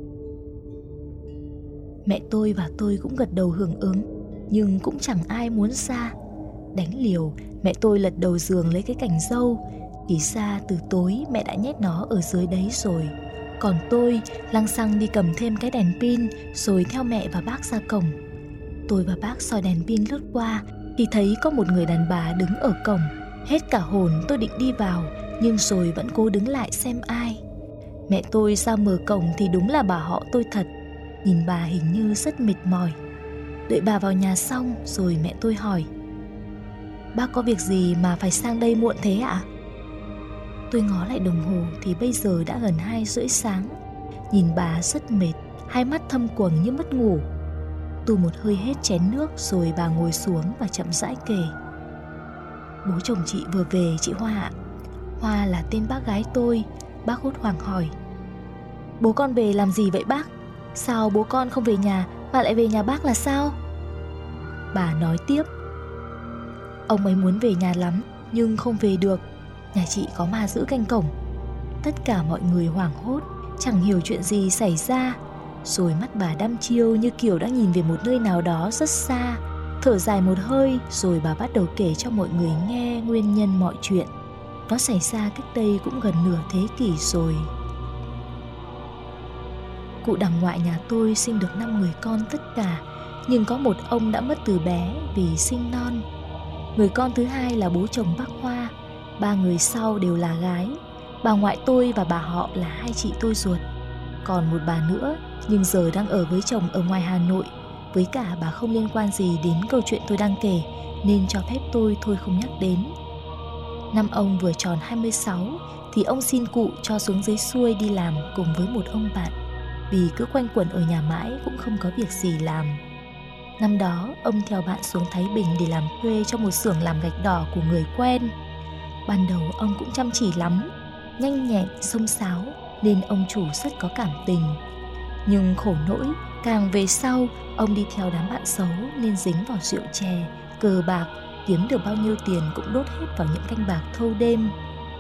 Mẹ tôi và tôi cũng gật đầu hưởng ứng, nhưng cũng chẳng ai muốn ra. Đánh liều, mẹ tôi lật đầu giường lấy cái cành dâu. Thì ra từ tối mẹ đã nhét nó ở dưới đấy rồi. Còn tôi lăng xăng đi cầm thêm cái đèn pin rồi theo mẹ và bác ra cổng. Tôi và bác soi đèn pin lướt qua thì thấy có một người đàn bà đứng ở cổng. Hết cả hồn tôi định đi vào, nhưng rồi vẫn cố đứng lại xem ai. Mẹ tôi ra mở cổng thì đúng là bà họ tôi thật. Nhìn bà hình như rất mệt mỏi. Đợi bà vào nhà xong rồi mẹ tôi hỏi: "Bác có việc gì mà phải sang đây muộn thế ạ?" Tôi ngó lại đồng hồ thì bây giờ đã gần hai rưỡi sáng. Nhìn bà rất mệt, hai mắt thâm quầng như mất ngủ. Tu một hơi hết chén nước rồi bà ngồi xuống và chậm rãi kể: "Bố chồng chị vừa về chị Hoa ạ." Hoa là tên bác gái tôi. Bác hốt hoảng hỏi: "Bố con về làm gì vậy bác? Sao bố con không về nhà mà lại về nhà bác là sao?" Bà nói tiếp: "Ông ấy muốn về nhà lắm nhưng không về được. Nhà chị có ma giữ canh cổng." Tất cả mọi người hoảng hốt, chẳng hiểu chuyện gì xảy ra. Rồi mắt bà đăm chiêu như kiểu đã nhìn về một nơi nào đó rất xa. Thở dài một hơi rồi bà bắt đầu kể cho mọi người nghe nguyên nhân mọi chuyện. Nó xảy ra cách đây cũng gần nửa thế kỷ rồi. Cụ đằng ngoại nhà tôi sinh được năm người con tất cả, nhưng có một ông đã mất từ bé vì sinh non. Người con thứ hai là bố chồng bác Hoa, ba người sau đều là gái. Bà ngoại tôi và bà họ là hai chị tôi ruột. Còn một bà nữa, nhưng giờ đang ở với chồng ở ngoài Hà Nội. Với cả bà không liên quan gì đến câu chuyện tôi đang kể, nên cho phép tôi thôi không nhắc đến. Năm ông vừa tròn hai mươi sáu thì ông xin cụ cho xuống dưới xuôi đi làm cùng với một ông bạn, vì cứ quanh quẩn ở nhà mãi cũng không có việc gì làm. Năm đó ông theo bạn xuống Thái Bình để làm thuê cho một xưởng làm gạch đỏ của người quen. Ban đầu ông cũng chăm chỉ lắm, nhanh nhẹn, xông xáo, nên ông chủ rất có cảm tình. Nhưng khổ nỗi, càng về sau, ông đi theo đám bạn xấu nên dính vào rượu chè, cờ bạc, kiếm được bao nhiêu tiền cũng đốt hết vào những canh bạc thâu đêm.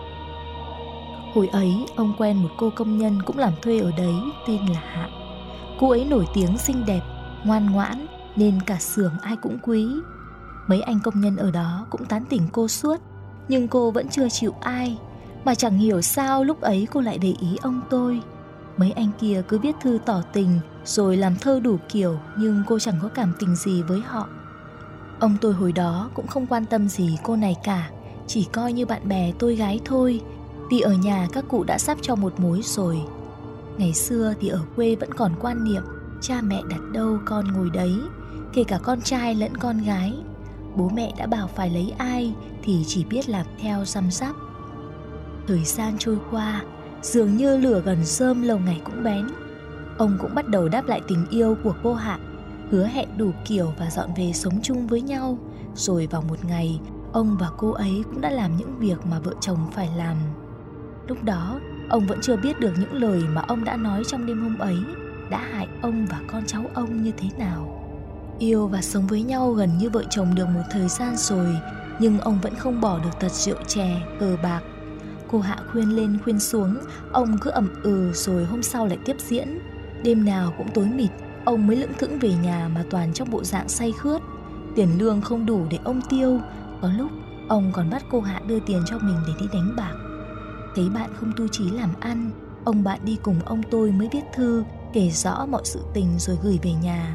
Hồi ấy, ông quen một cô công nhân cũng làm thuê ở đấy, tên là Hạ. Cô ấy nổi tiếng xinh đẹp, ngoan ngoãn, nên cả xưởng ai cũng quý. Mấy anh công nhân ở đó cũng tán tỉnh cô suốt, nhưng cô vẫn chưa chịu ai. Mà chẳng hiểu sao lúc ấy cô lại để ý ông tôi. Mấy anh kia cứ viết thư tỏ tình rồi làm thơ đủ kiểu, nhưng cô chẳng có cảm tình gì với họ. Ông tôi hồi đó cũng không quan tâm gì cô này cả, chỉ coi như bạn bè tôi gái thôi, vì ở nhà các cụ đã sắp cho một mối rồi. Ngày xưa thì ở quê vẫn còn quan niệm cha mẹ đặt đâu con ngồi đấy, kể cả con trai lẫn con gái. Bố mẹ đã bảo phải lấy ai thì chỉ biết làm theo răm rắp. Thời gian trôi qua, dường như lửa gần rơm lâu ngày cũng bén. Ông cũng bắt đầu đáp lại tình yêu của cô Hạ, hứa hẹn đủ kiểu và dọn về sống chung với nhau. Rồi vào một ngày, ông và cô ấy cũng đã làm những việc mà vợ chồng phải làm. Lúc đó, ông vẫn chưa biết được những lời mà ông đã nói trong đêm hôm ấy đã hại ông và con cháu ông như thế nào. Yêu và sống với nhau gần như vợ chồng được một thời gian rồi, nhưng ông vẫn không bỏ được tật rượu chè, cờ bạc. Cô Hạ khuyên lên khuyên xuống, ông cứ ậm ừ rồi hôm sau lại tiếp diễn. Đêm nào cũng tối mịt, ông mới lững thững về nhà mà toàn trong bộ dạng say khướt. Tiền lương không đủ để ông tiêu, có lúc ông còn bắt cô Hạ đưa tiền cho mình để đi đánh bạc. Thấy bạn không tu chí làm ăn, ông bạn đi cùng ông tôi mới viết thư kể rõ mọi sự tình rồi gửi về nhà.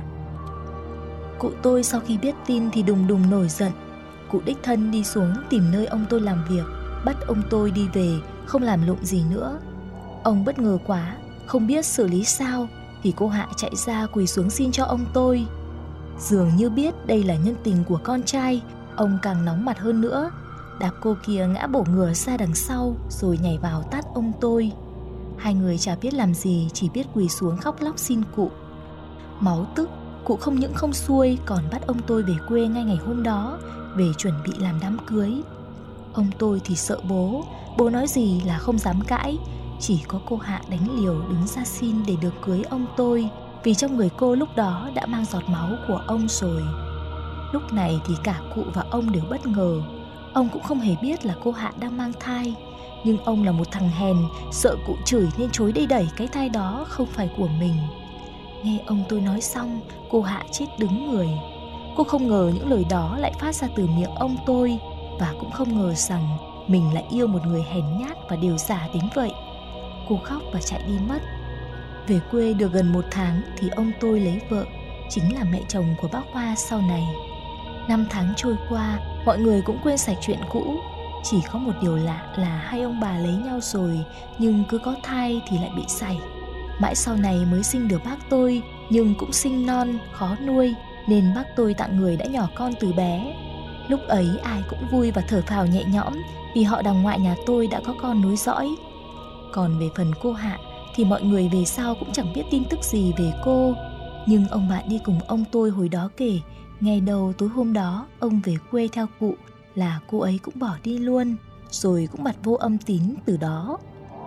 Cụ tôi sau khi biết tin thì đùng đùng nổi giận. Cụ đích thân đi xuống tìm nơi ông tôi làm việc, bắt ông tôi đi về, không làm lụng gì nữa. Ông bất ngờ quá, không biết xử lý sao thì cô Hạ chạy ra quỳ xuống xin cho ông tôi. Dường như biết đây là nhân tình của con trai, ông càng nóng mặt hơn nữa, đạp cô kia ngã bổ ngửa ra đằng sau rồi nhảy vào tát ông tôi. Hai người chả biết làm gì, chỉ biết quỳ xuống khóc lóc xin cụ. Máu tức, cụ không những không xuôi còn bắt ông tôi về quê ngay ngày hôm đó, về chuẩn bị làm đám cưới. Ông tôi thì sợ bố, bố nói gì là không dám cãi. Chỉ có cô Hạ đánh liều đứng ra xin để được cưới ông tôi, vì trong người cô lúc đó đã mang giọt máu của ông rồi. Lúc này thì cả cụ và ông đều bất ngờ. Ông cũng không hề biết là cô Hạ đang mang thai, nhưng ông là một thằng hèn, sợ cụ chửi nên chối đầy đẩy cái thai đó không phải của mình. Nghe ông tôi nói xong, cô Hạ chết đứng người. Cô không ngờ những lời đó lại phát ra từ miệng ông tôi, và cũng không ngờ rằng mình lại yêu một người hèn nhát và điều giả đến vậy. Cô khóc và chạy đi mất. Về quê được gần một tháng thì ông tôi lấy vợ, chính là mẹ chồng của bác Hoa sau này. Năm tháng trôi qua, mọi người cũng quên sạch chuyện cũ. Chỉ có một điều lạ là hai ông bà lấy nhau rồi, nhưng cứ có thai thì lại bị sảy. Mãi sau này mới sinh được bác tôi, nhưng cũng sinh non, khó nuôi, nên bác tôi tặng người đã nhỏ con từ bé. Lúc ấy ai cũng vui và thở phào nhẹ nhõm, vì họ đằng ngoại nhà tôi đã có con nối dõi. Còn về phần cô Hạ thì mọi người về sau cũng chẳng biết tin tức gì về cô. Nhưng ông bạn đi cùng ông tôi hồi đó kể, ngày đầu tối hôm đó ông về quê theo cụ là cô ấy cũng bỏ đi luôn, rồi cũng bặt vô âm tín từ đó.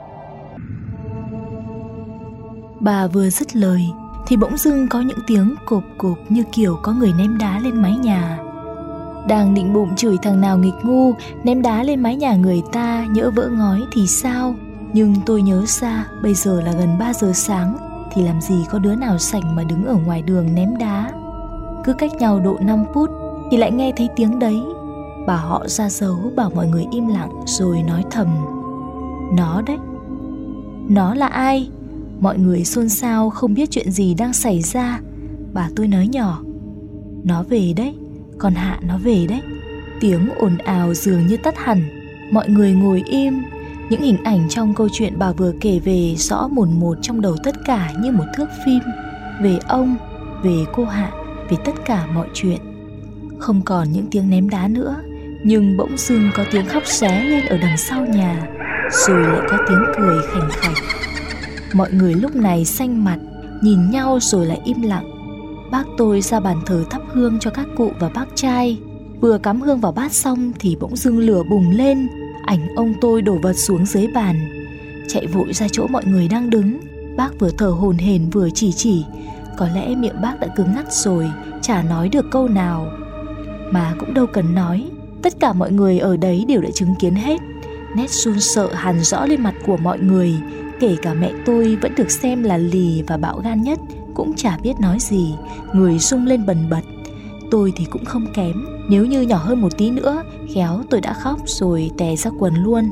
Bà vừa dứt lời thì bỗng dưng có những tiếng cộp cộp như kiểu có người ném đá lên mái nhà. Đang định bụng chửi thằng nào nghịch ngu ném đá lên mái nhà người ta nhỡ vỡ ngói thì sao, nhưng tôi nhớ ra bây giờ là gần ba giờ sáng thì làm gì có đứa nào sảnh mà đứng ở ngoài đường ném đá. Cứ cách nhau độ năm phút thì lại nghe thấy tiếng đấy. Bà họ ra dấu bảo mọi người im lặng rồi nói thầm: Nó đấy. Nó là ai? Mọi người xôn xao không biết chuyện gì đang xảy ra. Bà tôi nói nhỏ: Nó về đấy, con Hạ nó về đấy. Tiếng ồn ào dường như tắt hẳn. Mọi người ngồi im. Những hình ảnh trong câu chuyện bà vừa kể về rõ mồn một trong đầu tất cả như một thước phim. Về ông, về cô Hạ, về tất cả mọi chuyện. Không còn những tiếng ném đá nữa, nhưng bỗng dưng có tiếng khóc ré lên ở đằng sau nhà, rồi lại có tiếng cười khành khạch. Mọi người lúc này xanh mặt, nhìn nhau rồi lại im lặng. Bác tôi ra bàn thờ thắp hương cho các cụ và bác trai. Vừa cắm hương vào bát xong thì bỗng dưng lửa bùng lên. Ảnh ông tôi đổ vật xuống dưới bàn. Chạy vội ra chỗ mọi người đang đứng. Bác vừa thở hổn hển vừa chỉ chỉ. Có lẽ miệng bác đã cứng ngắt rồi, chả nói được câu nào. Mà cũng đâu cần nói, tất cả mọi người ở đấy đều đã chứng kiến hết. Nét run sợ hằn rõ lên mặt của mọi người. Kể cả mẹ tôi vẫn được xem là lì và bạo gan nhất, cũng chả biết nói gì, người rung lên bần bật. Tôi thì cũng không kém, nếu như nhỏ hơn một tí nữa, khéo tôi đã khóc rồi tè ra quần luôn.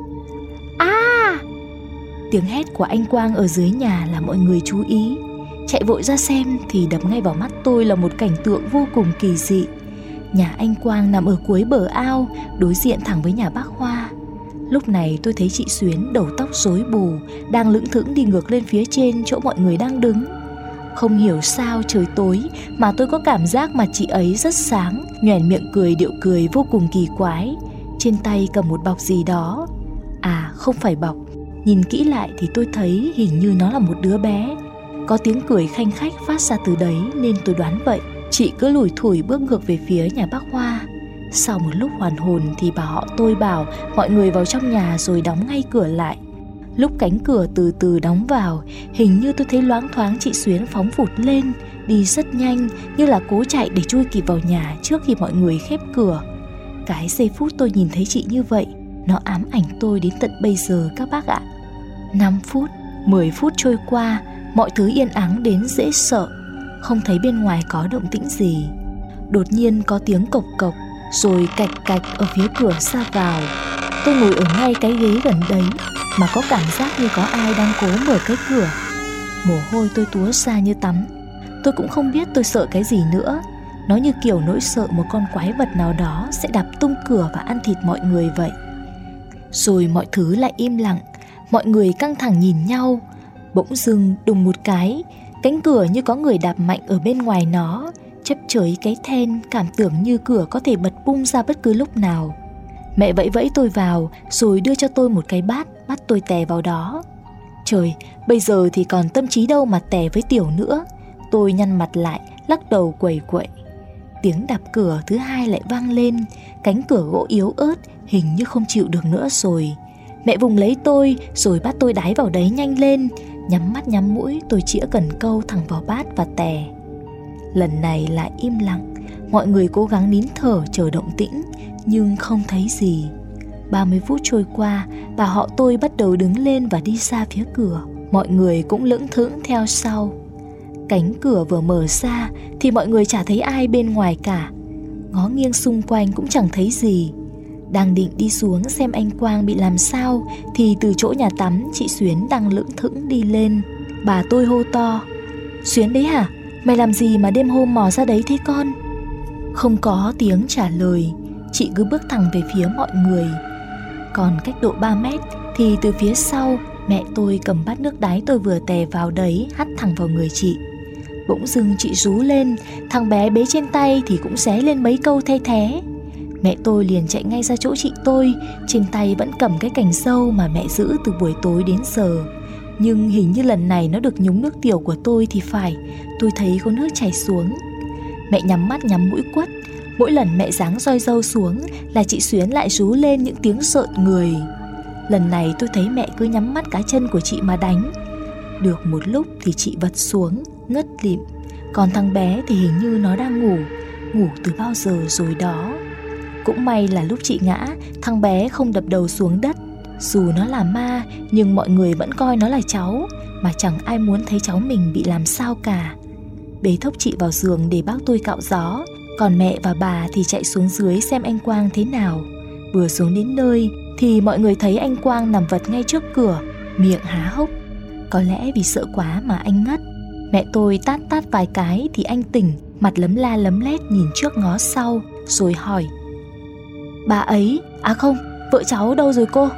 À! Tiếng hét của anh Quang ở dưới nhà làm mọi người chú ý. Chạy vội ra xem thì đập ngay vào mắt tôi là một cảnh tượng vô cùng kỳ dị. Nhà anh Quang nằm ở cuối bờ ao, đối diện thẳng với nhà bác Hoa. Lúc này tôi thấy chị Xuyến đầu tóc rối bù, đang lững thững đi ngược lên phía trên chỗ mọi người đang đứng. Không hiểu sao trời tối mà tôi có cảm giác mặt chị ấy rất sáng, nhoẻn miệng cười điệu cười vô cùng kỳ quái. Trên tay cầm một bọc gì đó. À không phải bọc, nhìn kỹ lại thì tôi thấy hình như nó là một đứa bé. Có tiếng cười khanh khách phát ra từ đấy nên tôi đoán vậy. Chị cứ lủi thủi bước ngược về phía nhà bác Hoa. Sau một lúc hoàn hồn thì bà họ tôi bảo mọi người vào trong nhà rồi đóng ngay cửa lại. Lúc cánh cửa từ từ đóng vào, hình như tôi thấy loáng thoáng chị Xuyến phóng vụt lên, đi rất nhanh như là cố chạy để chui kịp vào nhà trước khi mọi người khép cửa. Cái giây phút tôi nhìn thấy chị như vậy, nó ám ảnh tôi đến tận bây giờ các bác ạ. Năm phút, mười phút trôi qua, mọi thứ yên ắng đến dễ sợ. Không thấy bên ngoài có động tĩnh gì. Đột nhiên có tiếng cộc cộc, rồi cạch cạch ở phía cửa ra vào. Tôi ngồi ở ngay cái ghế gần đấy mà có cảm giác như có ai đang cố mở cái cửa. Mồ hôi tôi túa ra như tắm. Tôi cũng không biết tôi sợ cái gì nữa. Nó như kiểu nỗi sợ một con quái vật nào đó sẽ đạp tung cửa và ăn thịt mọi người vậy. Rồi mọi thứ lại im lặng. Mọi người căng thẳng nhìn nhau. Bỗng dưng đùng một cái, cánh cửa như có người đạp mạnh ở bên ngoài nó, chấp chới cái then, cảm tưởng như cửa có thể bật bung ra bất cứ lúc nào. Mẹ vẫy vẫy tôi vào rồi đưa cho tôi một cái bát, bắt tôi tè vào đó. Trời, bây giờ thì còn tâm trí đâu mà tè với Tiểu nữa. Tôi nhăn mặt lại, lắc đầu quẩy quậy. Tiếng đạp cửa thứ hai lại vang lên. Cánh cửa gỗ yếu ớt, hình như không chịu được nữa rồi. Mẹ vùng lấy tôi rồi bắt tôi đái vào đấy nhanh lên. Nhắm mắt nhắm mũi tôi chĩa cần câu thẳng vào bát và tè. Lần này lại im lặng. Mọi người cố gắng nín thở chờ động tĩnh, nhưng không thấy gì. Ba mươi phút trôi qua, bà họ tôi bắt đầu đứng lên và đi ra phía cửa. Mọi người cũng lững thững theo sau. Cánh cửa vừa mở ra thì mọi người chả thấy ai bên ngoài cả. Ngó nghiêng xung quanh cũng chẳng thấy gì. Đang định đi xuống xem anh Quang bị làm sao thì từ chỗ nhà tắm chị Xuyến đang lững thững đi lên. Bà tôi hô to: Xuyến đấy hả? Mày làm gì mà đêm hôm mò ra đấy thế con? Không có tiếng trả lời. Chị cứ bước thẳng về phía mọi người. Còn cách độ ba mét thì từ phía sau, mẹ tôi cầm bát nước đáy tôi vừa tè vào đấy hắt thẳng vào người chị. Bỗng dưng chị rú lên. Thằng bé bế trên tay thì cũng ré lên mấy câu the thé. Mẹ tôi liền chạy ngay ra chỗ chị tôi. Trên tay vẫn cầm cái cành dâu mà mẹ giữ từ buổi tối đến giờ. Nhưng hình như lần này nó được nhúng nước tiểu của tôi thì phải. Tôi thấy có nước chảy xuống. Mẹ nhắm mắt nhắm mũi quất. Mỗi lần mẹ giáng roi dâu xuống là chị Xuyến lại rú lên những tiếng rợn người. Lần này tôi thấy mẹ cứ nhắm mắt cá chân của chị mà đánh. Được một lúc thì chị vật xuống, ngất lịm. Còn thằng bé thì hình như nó đang ngủ. Ngủ từ bao giờ rồi đó. Cũng may là lúc chị ngã, thằng bé không đập đầu xuống đất. Dù nó là ma, nhưng mọi người vẫn coi nó là cháu. Mà chẳng ai muốn thấy cháu mình bị làm sao cả. Bế thốc chị vào giường để bác tôi cạo gió. Còn mẹ và bà thì chạy xuống dưới xem anh Quang thế nào. Vừa xuống đến nơi thì mọi người thấy anh Quang nằm vật ngay trước cửa, miệng há hốc. Có lẽ vì sợ quá mà anh ngất. Mẹ tôi tát tát vài cái thì anh tỉnh, mặt lấm la lấm lét nhìn trước ngó sau, rồi hỏi: "Bà ấy, à không, vợ cháu đâu rồi cô?"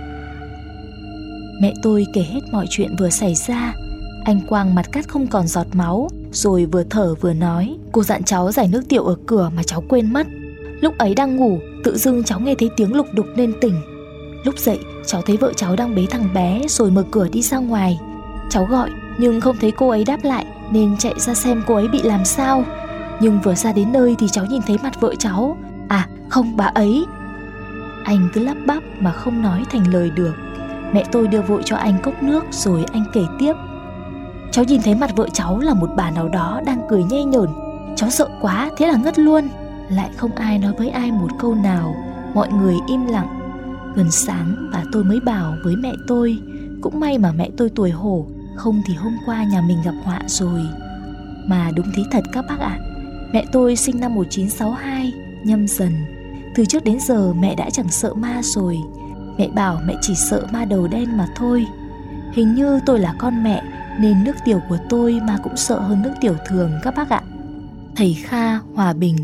Mẹ tôi kể hết mọi chuyện vừa xảy ra. Anh Quang mặt cắt không còn giọt máu, rồi vừa thở vừa nói: "Cô dặn cháu giải nước tiểu ở cửa mà cháu quên mất. Lúc ấy đang ngủ, tự dưng cháu nghe thấy tiếng lục đục nên tỉnh. Lúc dậy, cháu thấy vợ cháu đang bế thằng bé rồi mở cửa đi ra ngoài. Cháu gọi nhưng không thấy cô ấy đáp lại nên chạy ra xem cô ấy bị làm sao. Nhưng vừa ra đến nơi thì cháu nhìn thấy mặt vợ cháu. À không, bà ấy." Anh cứ lắp bắp mà không nói thành lời được. Mẹ tôi đưa vội cho anh cốc nước rồi anh kể tiếp: "Cháu nhìn thấy mặt vợ cháu là một bà nào đó đang cười nhê nhởn. Cháu sợ quá, thế là ngất luôn. Lại không ai nói với ai một câu nào, mọi người im lặng. Gần sáng bà tôi mới bảo với mẹ tôi, cũng may mà mẹ tôi tuổi hổ, không thì hôm qua nhà mình gặp họa rồi." Mà đúng thế thật các bác ạ. Mẹ tôi sinh năm một nghìn chín trăm sáu mươi hai, Nhâm Dần. Từ trước đến giờ mẹ đã chẳng sợ ma rồi. Mẹ bảo mẹ chỉ sợ ma đầu đen mà thôi. Hình như tôi là con mẹ nên nước tiểu của tôi mà cũng sợ hơn nước tiểu thường các bác ạ. Thầy Kha, Hòa Bình.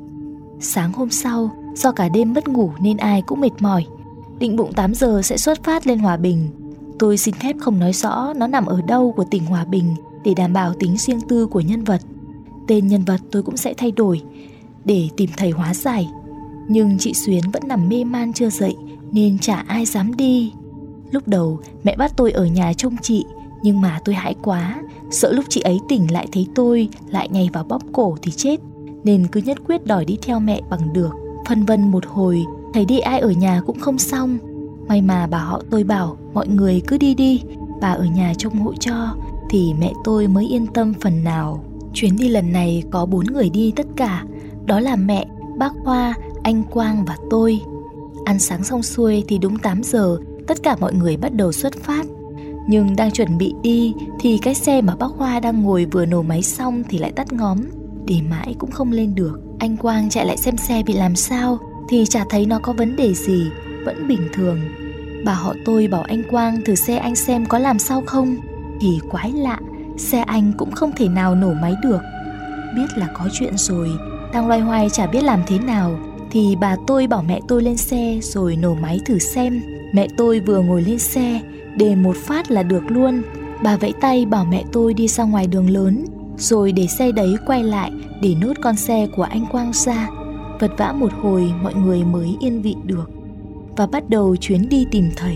Sáng hôm sau, do cả đêm mất ngủ nên ai cũng mệt mỏi. Định bụng tám giờ sẽ xuất phát lên Hòa Bình. Tôi xin phép không nói rõ nó nằm ở đâu của tỉnh Hòa Bình để đảm bảo tính riêng tư của nhân vật. Tên nhân vật tôi cũng sẽ thay đổi để tìm thầy hóa giải. Nhưng chị Xuyến vẫn nằm mê man chưa dậy nên chả ai dám đi. Lúc đầu mẹ bắt tôi ở nhà trông chị, nhưng mà tôi hãi quá, sợ lúc chị ấy tỉnh lại thấy tôi lại nhảy vào bóp cổ thì chết, nên cứ nhất quyết đòi đi theo mẹ bằng được. Phân vân một hồi, thấy đi ai ở nhà cũng không xong. May mà bà họ tôi bảo mọi người cứ đi đi, bà ở nhà trông hộ cho, thì mẹ tôi mới yên tâm phần nào. Chuyến đi lần này có bốn người đi tất cả, đó là mẹ, bác Hoa, anh Quang và tôi. Ăn sáng xong xuôi thì đúng tám giờ tất cả mọi người bắt đầu xuất phát. Nhưng đang chuẩn bị đi thì cái xe mà bác Hoa đang ngồi vừa nổ máy xong thì lại tắt ngóm, để mãi cũng không lên được. Anh Quang chạy lại xem xe bị làm sao thì chả thấy nó có vấn đề gì, vẫn bình thường. Bà họ tôi bảo anh Quang thử xe anh xem có làm sao không, thì quái lạ, xe anh cũng không thể nào nổ máy được. Biết là có chuyện rồi, đang loay hoay chả biết làm thế nào, thì bà tôi bảo mẹ tôi lên xe rồi nổ máy thử xem. Mẹ tôi vừa ngồi lên xe, để một phát là được luôn. Bà vẫy tay bảo mẹ tôi đi ra ngoài đường lớn, rồi để xe đấy quay lại để nốt con xe của anh Quang ra. Vật vã một hồi mọi người mới yên vị được, và bắt đầu chuyến đi tìm thầy.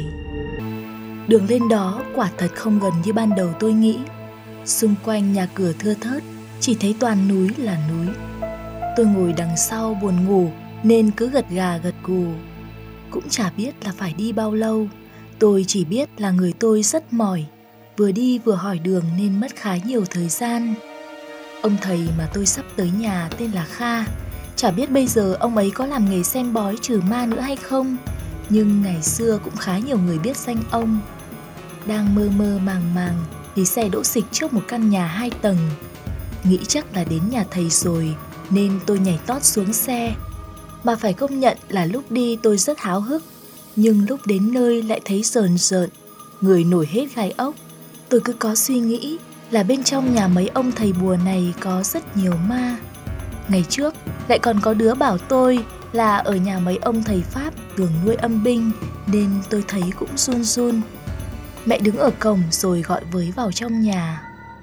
Đường lên đó quả thật không gần như ban đầu tôi nghĩ. Xung quanh nhà cửa thưa thớt, chỉ thấy toàn núi là núi. Tôi ngồi đằng sau buồn ngủ nên cứ gật gà gật gù. Cũng chả biết là phải đi bao lâu. Tôi chỉ biết là người tôi rất mỏi, vừa đi vừa hỏi đường nên mất khá nhiều thời gian. Ông thầy mà tôi sắp tới nhà tên là Kha. Chả biết bây giờ ông ấy có làm nghề xem bói trừ ma nữa hay không, nhưng ngày xưa cũng khá nhiều người biết danh ông. Đang mơ mơ màng màng thì xe đỗ xịch trước một căn nhà hai tầng. Nghĩ chắc là đến nhà thầy rồi nên tôi nhảy tót xuống xe. Mà phải công nhận là lúc đi tôi rất háo hức, nhưng lúc đến nơi lại thấy rờn rợn, người nổi hết gai ốc. Tôi cứ có suy nghĩ là bên trong nhà mấy ông thầy bùa này có rất nhiều ma. Ngày trước lại còn có đứa bảo tôi là ở nhà mấy ông thầy Pháp thường nuôi âm binh, nên tôi thấy cũng run run. Mẹ đứng ở cổng rồi gọi với vào trong nhà.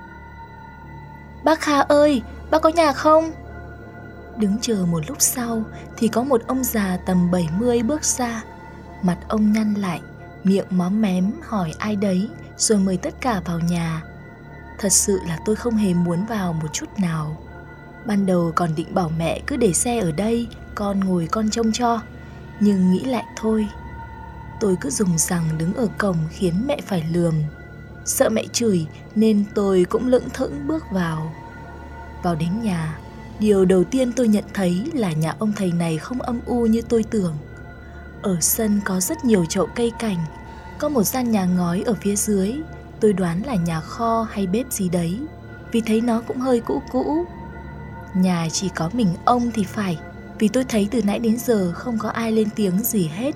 "Bác Kha ơi, bác có nhà không?" Đứng chờ một lúc sau thì có một ông già tầm bảy mươi bước ra. Mặt ông nhăn lại, miệng móm mém hỏi ai đấy, rồi mời tất cả vào nhà. Thật sự là tôi không hề muốn vào một chút nào. Ban đầu còn định bảo mẹ cứ để xe ở đây, con ngồi con trông cho, nhưng nghĩ lại thôi. Tôi cứ dùng rằng đứng ở cổng khiến mẹ phải lườm. Sợ mẹ chửi nên tôi cũng lững thững bước vào. Vào đến nhà, điều đầu tiên tôi nhận thấy là nhà ông thầy này không âm u như tôi tưởng. Ở sân có rất nhiều chậu cây cảnh, có một gian nhà ngói ở phía dưới, tôi đoán là nhà kho hay bếp gì đấy, vì thấy nó cũng hơi cũ cũ. Nhà chỉ có mình ông thì phải, vì tôi thấy từ nãy đến giờ không có ai lên tiếng gì hết.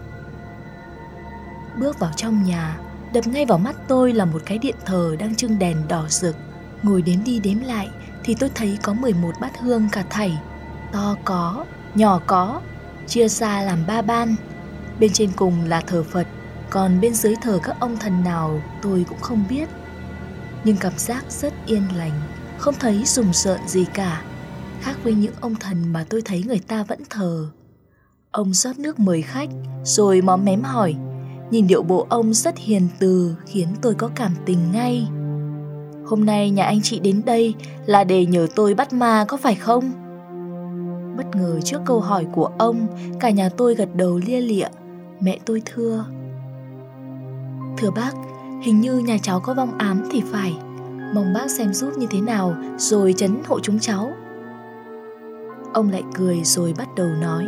Bước vào trong nhà, đập ngay vào mắt tôi là một cái điện thờ đang trưng đèn đỏ rực. Ngồi đếm đi đếm lại thì tôi thấy có mười một bát hương cả thảy. To có, nhỏ có, chia ra làm ba ban. Bên trên cùng là thờ Phật, còn bên dưới thờ các ông thần nào tôi cũng không biết. Nhưng cảm giác rất yên lành, không thấy rùng rợn gì cả, khác với những ông thần mà tôi thấy người ta vẫn thờ. Ông rót nước mời khách, rồi móm mém hỏi. Nhìn điệu bộ ông rất hiền từ khiến tôi có cảm tình ngay. Hôm nay nhà anh chị đến đây là để nhờ tôi bắt ma có phải không? Bất ngờ trước câu hỏi của ông, cả nhà tôi gật đầu lia lịa. Mẹ tôi thưa: Thưa bác, hình như nhà cháu có vong ám thì phải. Mong bác xem giúp như thế nào rồi trấn hộ chúng cháu. Ông lại cười rồi bắt đầu nói.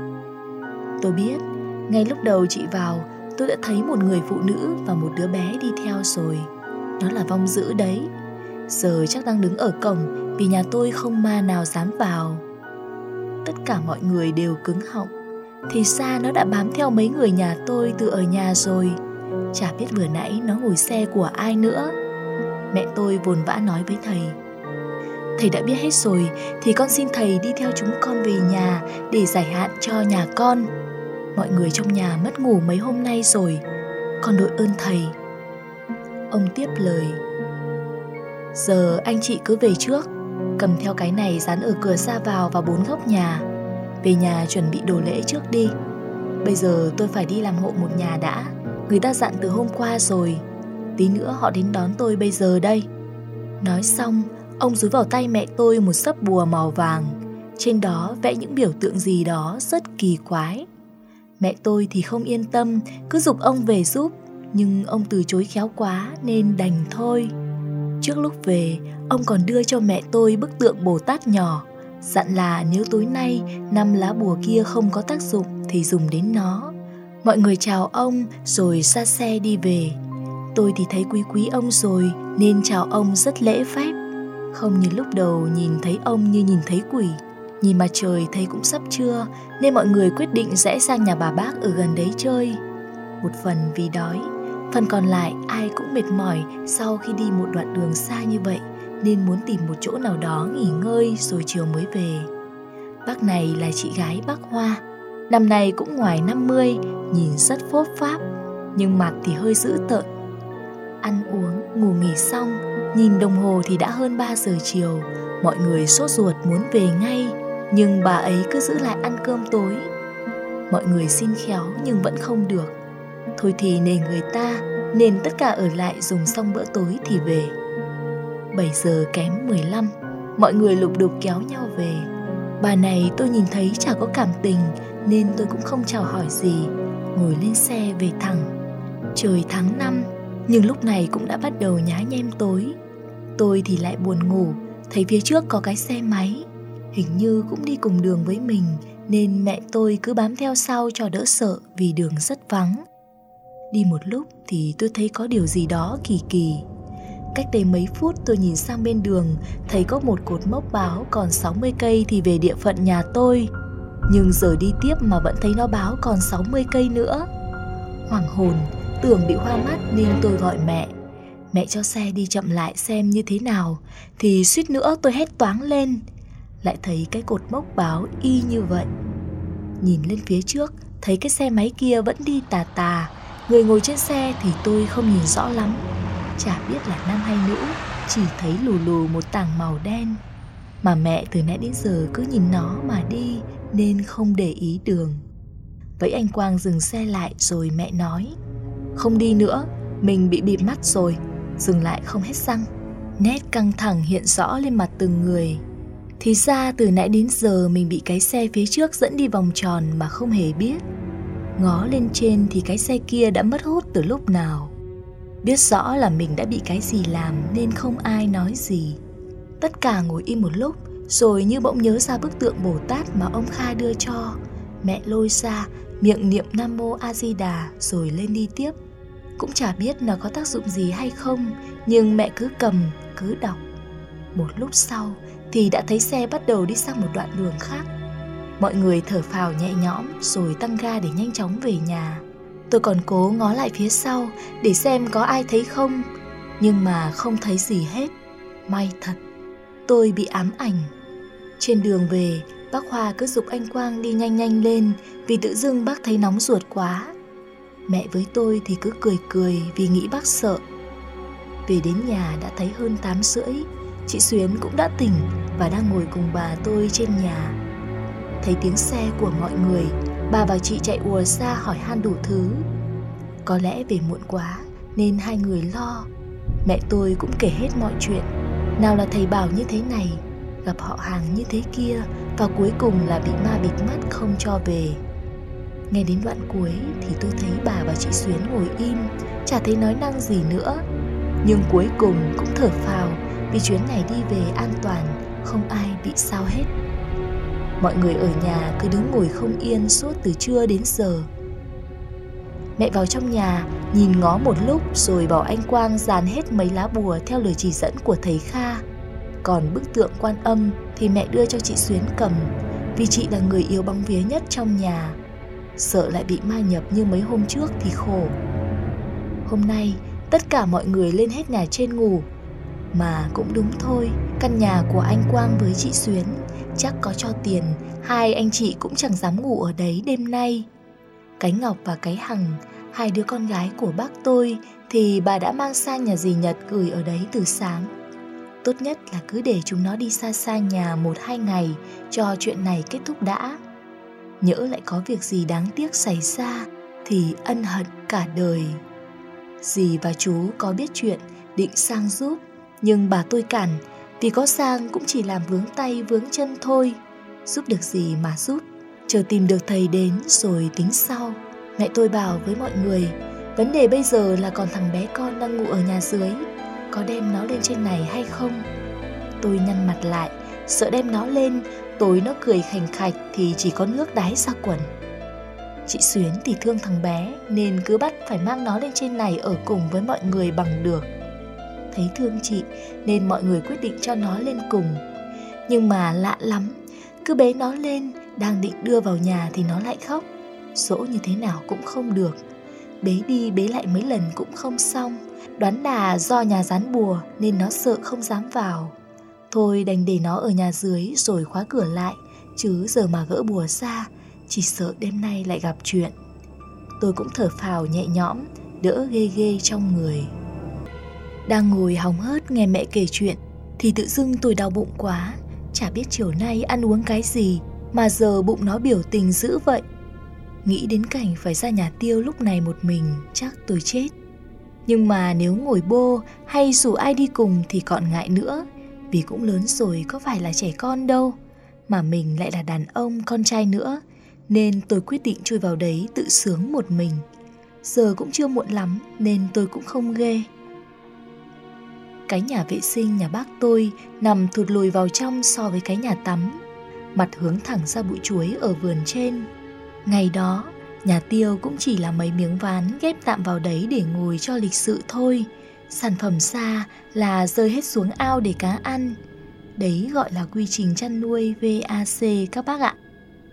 Tôi biết, ngay lúc đầu chị vào, tôi đã thấy một người phụ nữ và một đứa bé đi theo rồi. Nó là vong dữ đấy. Giờ chắc đang đứng ở cổng vì nhà tôi không ma nào dám vào. Tất cả mọi người đều cứng họng. Thì ra nó đã bám theo mấy người nhà tôi từ ở nhà rồi. Chả biết vừa nãy nó ngồi xe của ai nữa. Mẹ tôi vồn vã nói với thầy. Thầy đã biết hết rồi thì con xin thầy đi theo chúng con về nhà để giải hạn cho nhà con. Mọi người trong nhà mất ngủ mấy hôm nay rồi. Con đội ơn thầy. Ông tiếp lời. Giờ anh chị cứ về trước, cầm theo cái này dán ở cửa ra vào và bốn góc nhà. Về nhà chuẩn bị đồ lễ trước đi. Bây giờ tôi phải đi làm hộ một nhà đã. Người ta dặn từ hôm qua rồi. Tí nữa họ đến đón tôi bây giờ đây. Nói xong, ông dúi vào tay mẹ tôi một xấp bùa màu vàng. Trên đó vẽ những biểu tượng gì đó rất kỳ quái. Mẹ tôi thì không yên tâm, cứ giục ông về giúp. Nhưng ông từ chối khéo quá nên đành thôi. Trước lúc về, ông còn đưa cho mẹ tôi bức tượng Bồ Tát nhỏ, dặn là nếu tối nay năm lá bùa kia không có tác dụng thì dùng đến nó. Mọi người chào ông rồi ra xe đi về. Tôi thì thấy quý quý ông rồi nên chào ông rất lễ phép. Không như lúc đầu nhìn thấy ông như nhìn thấy quỷ. Nhìn mặt trời thấy cũng sắp trưa nên mọi người quyết định rẽ sang nhà bà bác ở gần đấy chơi. Một phần vì đói, phần còn lại ai cũng mệt mỏi sau khi đi một đoạn đường xa như vậy nên muốn tìm một chỗ nào đó nghỉ ngơi rồi chiều mới về. Bác này là chị gái bác Hoa. Năm nay cũng ngoài năm mươi, nhìn rất phốp pháp, nhưng mặt thì hơi dữ tợn. Ăn uống, ngủ nghỉ xong, nhìn đồng hồ thì đã hơn ba giờ chiều. Mọi người sốt ruột muốn về ngay, nhưng bà ấy cứ giữ lại ăn cơm tối. Mọi người xin khéo nhưng vẫn không được. Thôi thì nể người ta, nên tất cả ở lại dùng xong bữa tối thì về. Bảy giờ kém mười lăm, mọi người lục đục kéo nhau về. Bà này tôi nhìn thấy chả có cảm tình nên tôi cũng không chào hỏi gì, ngồi lên xe về thẳng. Trời tháng năm, nhưng lúc này cũng đã bắt đầu nhá nhem tối. Tôi thì lại buồn ngủ, thấy phía trước có cái xe máy, hình như cũng đi cùng đường với mình, nên mẹ tôi cứ bám theo sau cho đỡ sợ vì đường rất vắng. Đi một lúc thì tôi thấy có điều gì đó kỳ kỳ. Cách đây mấy phút tôi nhìn sang bên đường, thấy có một cột mốc báo còn sáu mươi cây thì về địa phận nhà tôi. Nhưng giờ đi tiếp mà vẫn thấy nó báo còn sáu mươi cây nữa. Hoảng hồn, tưởng bị hoa mắt nên tôi gọi mẹ. Mẹ cho xe đi chậm lại xem như thế nào, thì suýt nữa tôi hét toáng lên. Lại thấy cái cột mốc báo y như vậy. Nhìn lên phía trước, thấy cái xe máy kia vẫn đi tà tà. Người ngồi trên xe thì tôi không nhìn rõ lắm, chả biết là nam hay nữ, chỉ thấy lù lù một tảng màu đen. Mà mẹ từ nãy đến giờ cứ nhìn nó mà đi nên không để ý đường. Vậy anh Quang dừng xe lại rồi mẹ nói: Không đi nữa, mình bị bịp mắt rồi. Dừng lại không hết xăng. Nét căng thẳng hiện rõ lên mặt từng người. Thì ra từ nãy đến giờ mình bị cái xe phía trước dẫn đi vòng tròn mà không hề biết. Ngó lên trên thì cái xe kia đã mất hút từ lúc nào. Biết rõ là mình đã bị cái gì làm nên không ai nói gì. Tất cả ngồi im một lúc, rồi như bỗng nhớ ra bức tượng Bồ Tát mà ông Kha đưa cho. Mẹ lôi ra, miệng niệm Nam Mô A Di Đà rồi lên đi tiếp. Cũng chả biết nó có tác dụng gì hay không, nhưng mẹ cứ cầm, cứ đọc. Một lúc sau, thì đã thấy xe bắt đầu đi sang một đoạn đường khác. Mọi người thở phào nhẹ nhõm rồi tăng ga để nhanh chóng về nhà. Tôi còn cố ngó lại phía sau để xem có ai thấy không, nhưng mà không thấy gì hết. May thật, tôi bị ám ảnh. Trên đường về, bác Hoa cứ giục anh Quang đi nhanh nhanh lên vì tự dưng bác thấy nóng ruột quá. Mẹ với tôi thì cứ cười cười vì nghĩ bác sợ. Về đến nhà đã thấy hơn tám rưỡi. Chị Xuyến cũng đã tỉnh và đang ngồi cùng bà tôi trên nhà. Thấy tiếng xe của mọi người, bà và chị chạy ùa ra hỏi han đủ thứ. Có lẽ về muộn quá nên hai người lo. Mẹ tôi cũng kể hết mọi chuyện. Nào là thầy bảo như thế này, gặp họ hàng như thế kia, và cuối cùng là bị ma bịt mắt không cho về. Nghe đến đoạn cuối thì tôi thấy bà và chị Xuyến ngồi im, chả thấy nói năng gì nữa. Nhưng cuối cùng cũng thở phào vì chuyến này đi về an toàn, không ai bị sao hết. Mọi người ở nhà cứ đứng ngồi không yên suốt từ trưa đến giờ. Mẹ vào trong nhà nhìn ngó một lúc rồi bảo anh Quang dàn hết mấy lá bùa theo lời chỉ dẫn của thầy Kha. Còn bức tượng Quan Âm thì mẹ đưa cho chị Xuyến cầm, vì chị là người yếu bóng vía nhất trong nhà. Sợ lại bị ma nhập như mấy hôm trước thì khổ. Hôm nay tất cả mọi người lên hết nhà trên ngủ. Mà cũng đúng thôi, căn nhà của anh Quang với chị Xuyến chắc có cho tiền, hai anh chị cũng chẳng dám ngủ ở đấy đêm nay. Cái Ngọc và cái Hằng, hai đứa con gái của bác tôi, thì bà đã mang sang nhà dì Nhật gửi ở đấy từ sáng. Tốt nhất là cứ để chúng nó đi xa xa nhà một hai ngày cho chuyện này kết thúc đã. Nhỡ lại có việc gì đáng tiếc xảy ra thì ân hận cả đời. Dì và chú có biết chuyện định sang giúp, nhưng bà tôi cản, vì có sang cũng chỉ làm vướng tay vướng chân thôi. Giúp được gì mà giúp, chờ tìm được thầy đến rồi tính sau. Mẹ tôi bảo với mọi người, vấn đề bây giờ là còn thằng bé con đang ngủ ở nhà dưới, có đem nó lên trên này hay không. Tôi nhăn mặt lại, sợ đem nó lên, tối nó cười khành khạch thì chỉ có nước đái ra quần. Chị Xuyến thì thương thằng bé nên cứ bắt phải mang nó lên trên này ở cùng với mọi người bằng được. Thấy thương chị nên mọi người quyết định cho nó lên cùng. Nhưng mà lạ lắm, cứ bế nó lên, đang định đưa vào nhà thì nó lại khóc. Dỗ như thế nào cũng không được, bế đi bế lại mấy lần cũng không xong. Đoán là do nhà dán bùa nên nó sợ không dám vào. Thôi đành để nó ở nhà dưới rồi khóa cửa lại, chứ giờ mà gỡ bùa ra chỉ sợ đêm nay lại gặp chuyện. Tôi cũng thở phào nhẹ nhõm, đỡ ghê ghê trong người. Đang ngồi hóng hớt nghe mẹ kể chuyện thì tự dưng tôi đau bụng quá. Chả biết chiều nay ăn uống cái gì mà giờ bụng nó biểu tình dữ vậy. Nghĩ đến cảnh phải ra nhà Tiêu lúc này một mình chắc tôi chết. Nhưng mà nếu ngồi bô hay rủ ai đi cùng thì còn ngại nữa, vì cũng lớn rồi có phải là trẻ con đâu. Mà mình lại là đàn ông con trai nữa, nên tôi quyết định chui vào đấy tự sướng một mình. Giờ cũng chưa muộn lắm nên tôi cũng không ghê. Cái nhà vệ sinh nhà bác tôi nằm thụt lùi vào trong so với cái nhà tắm, mặt hướng thẳng ra bụi chuối ở vườn trên. Ngày đó, nhà Tiêu cũng chỉ là mấy miếng ván ghép tạm vào đấy để ngồi cho lịch sự thôi. Sản phẩm ra là rơi hết xuống ao để cá ăn. Đấy gọi là quy trình chăn nuôi vê a xê các bác ạ.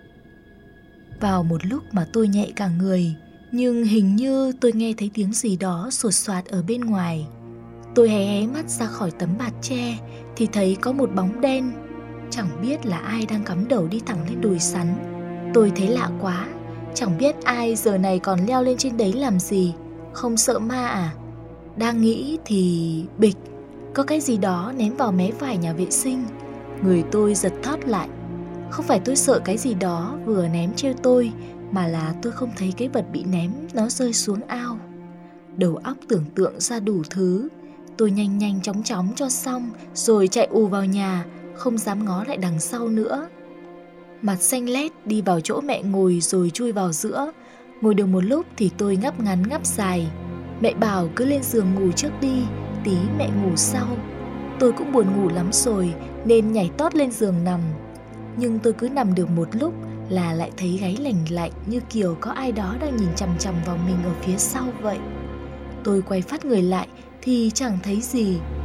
Vào một lúc mà tôi nhẹ cả người, nhưng hình như tôi nghe thấy tiếng gì đó sột soạt ở bên ngoài. Tôi hé hé mắt ra khỏi tấm bạt tre thì thấy có một bóng đen. Chẳng biết là ai đang cắm đầu đi thẳng lên đồi sắn. Tôi thấy lạ quá, chẳng biết ai giờ này còn leo lên trên đấy làm gì. Không sợ ma à? Đang nghĩ thì bịch, có cái gì đó ném vào mé phải nhà vệ sinh. Người tôi giật thót lại. Không phải tôi sợ cái gì đó vừa ném trêu tôi, mà là tôi không thấy cái vật bị ném nó rơi xuống ao. Đầu óc tưởng tượng ra đủ thứ. Tôi nhanh nhanh chóng chóng cho xong rồi chạy ù vào nhà, không dám ngó lại đằng sau nữa. Mặt xanh lét đi vào chỗ mẹ ngồi rồi chui vào giữa. Ngồi được một lúc thì tôi ngáp ngắn ngáp dài. Mẹ bảo cứ lên giường ngủ trước đi, tí mẹ ngủ sau. Tôi cũng buồn ngủ lắm rồi nên nhảy tót lên giường nằm. Nhưng tôi cứ nằm được một lúc là lại thấy gáy lành lạnh, như kiểu có ai đó đang nhìn chằm chằm vào mình ở phía sau vậy. Tôi quay phát người lại thì chẳng thấy gì.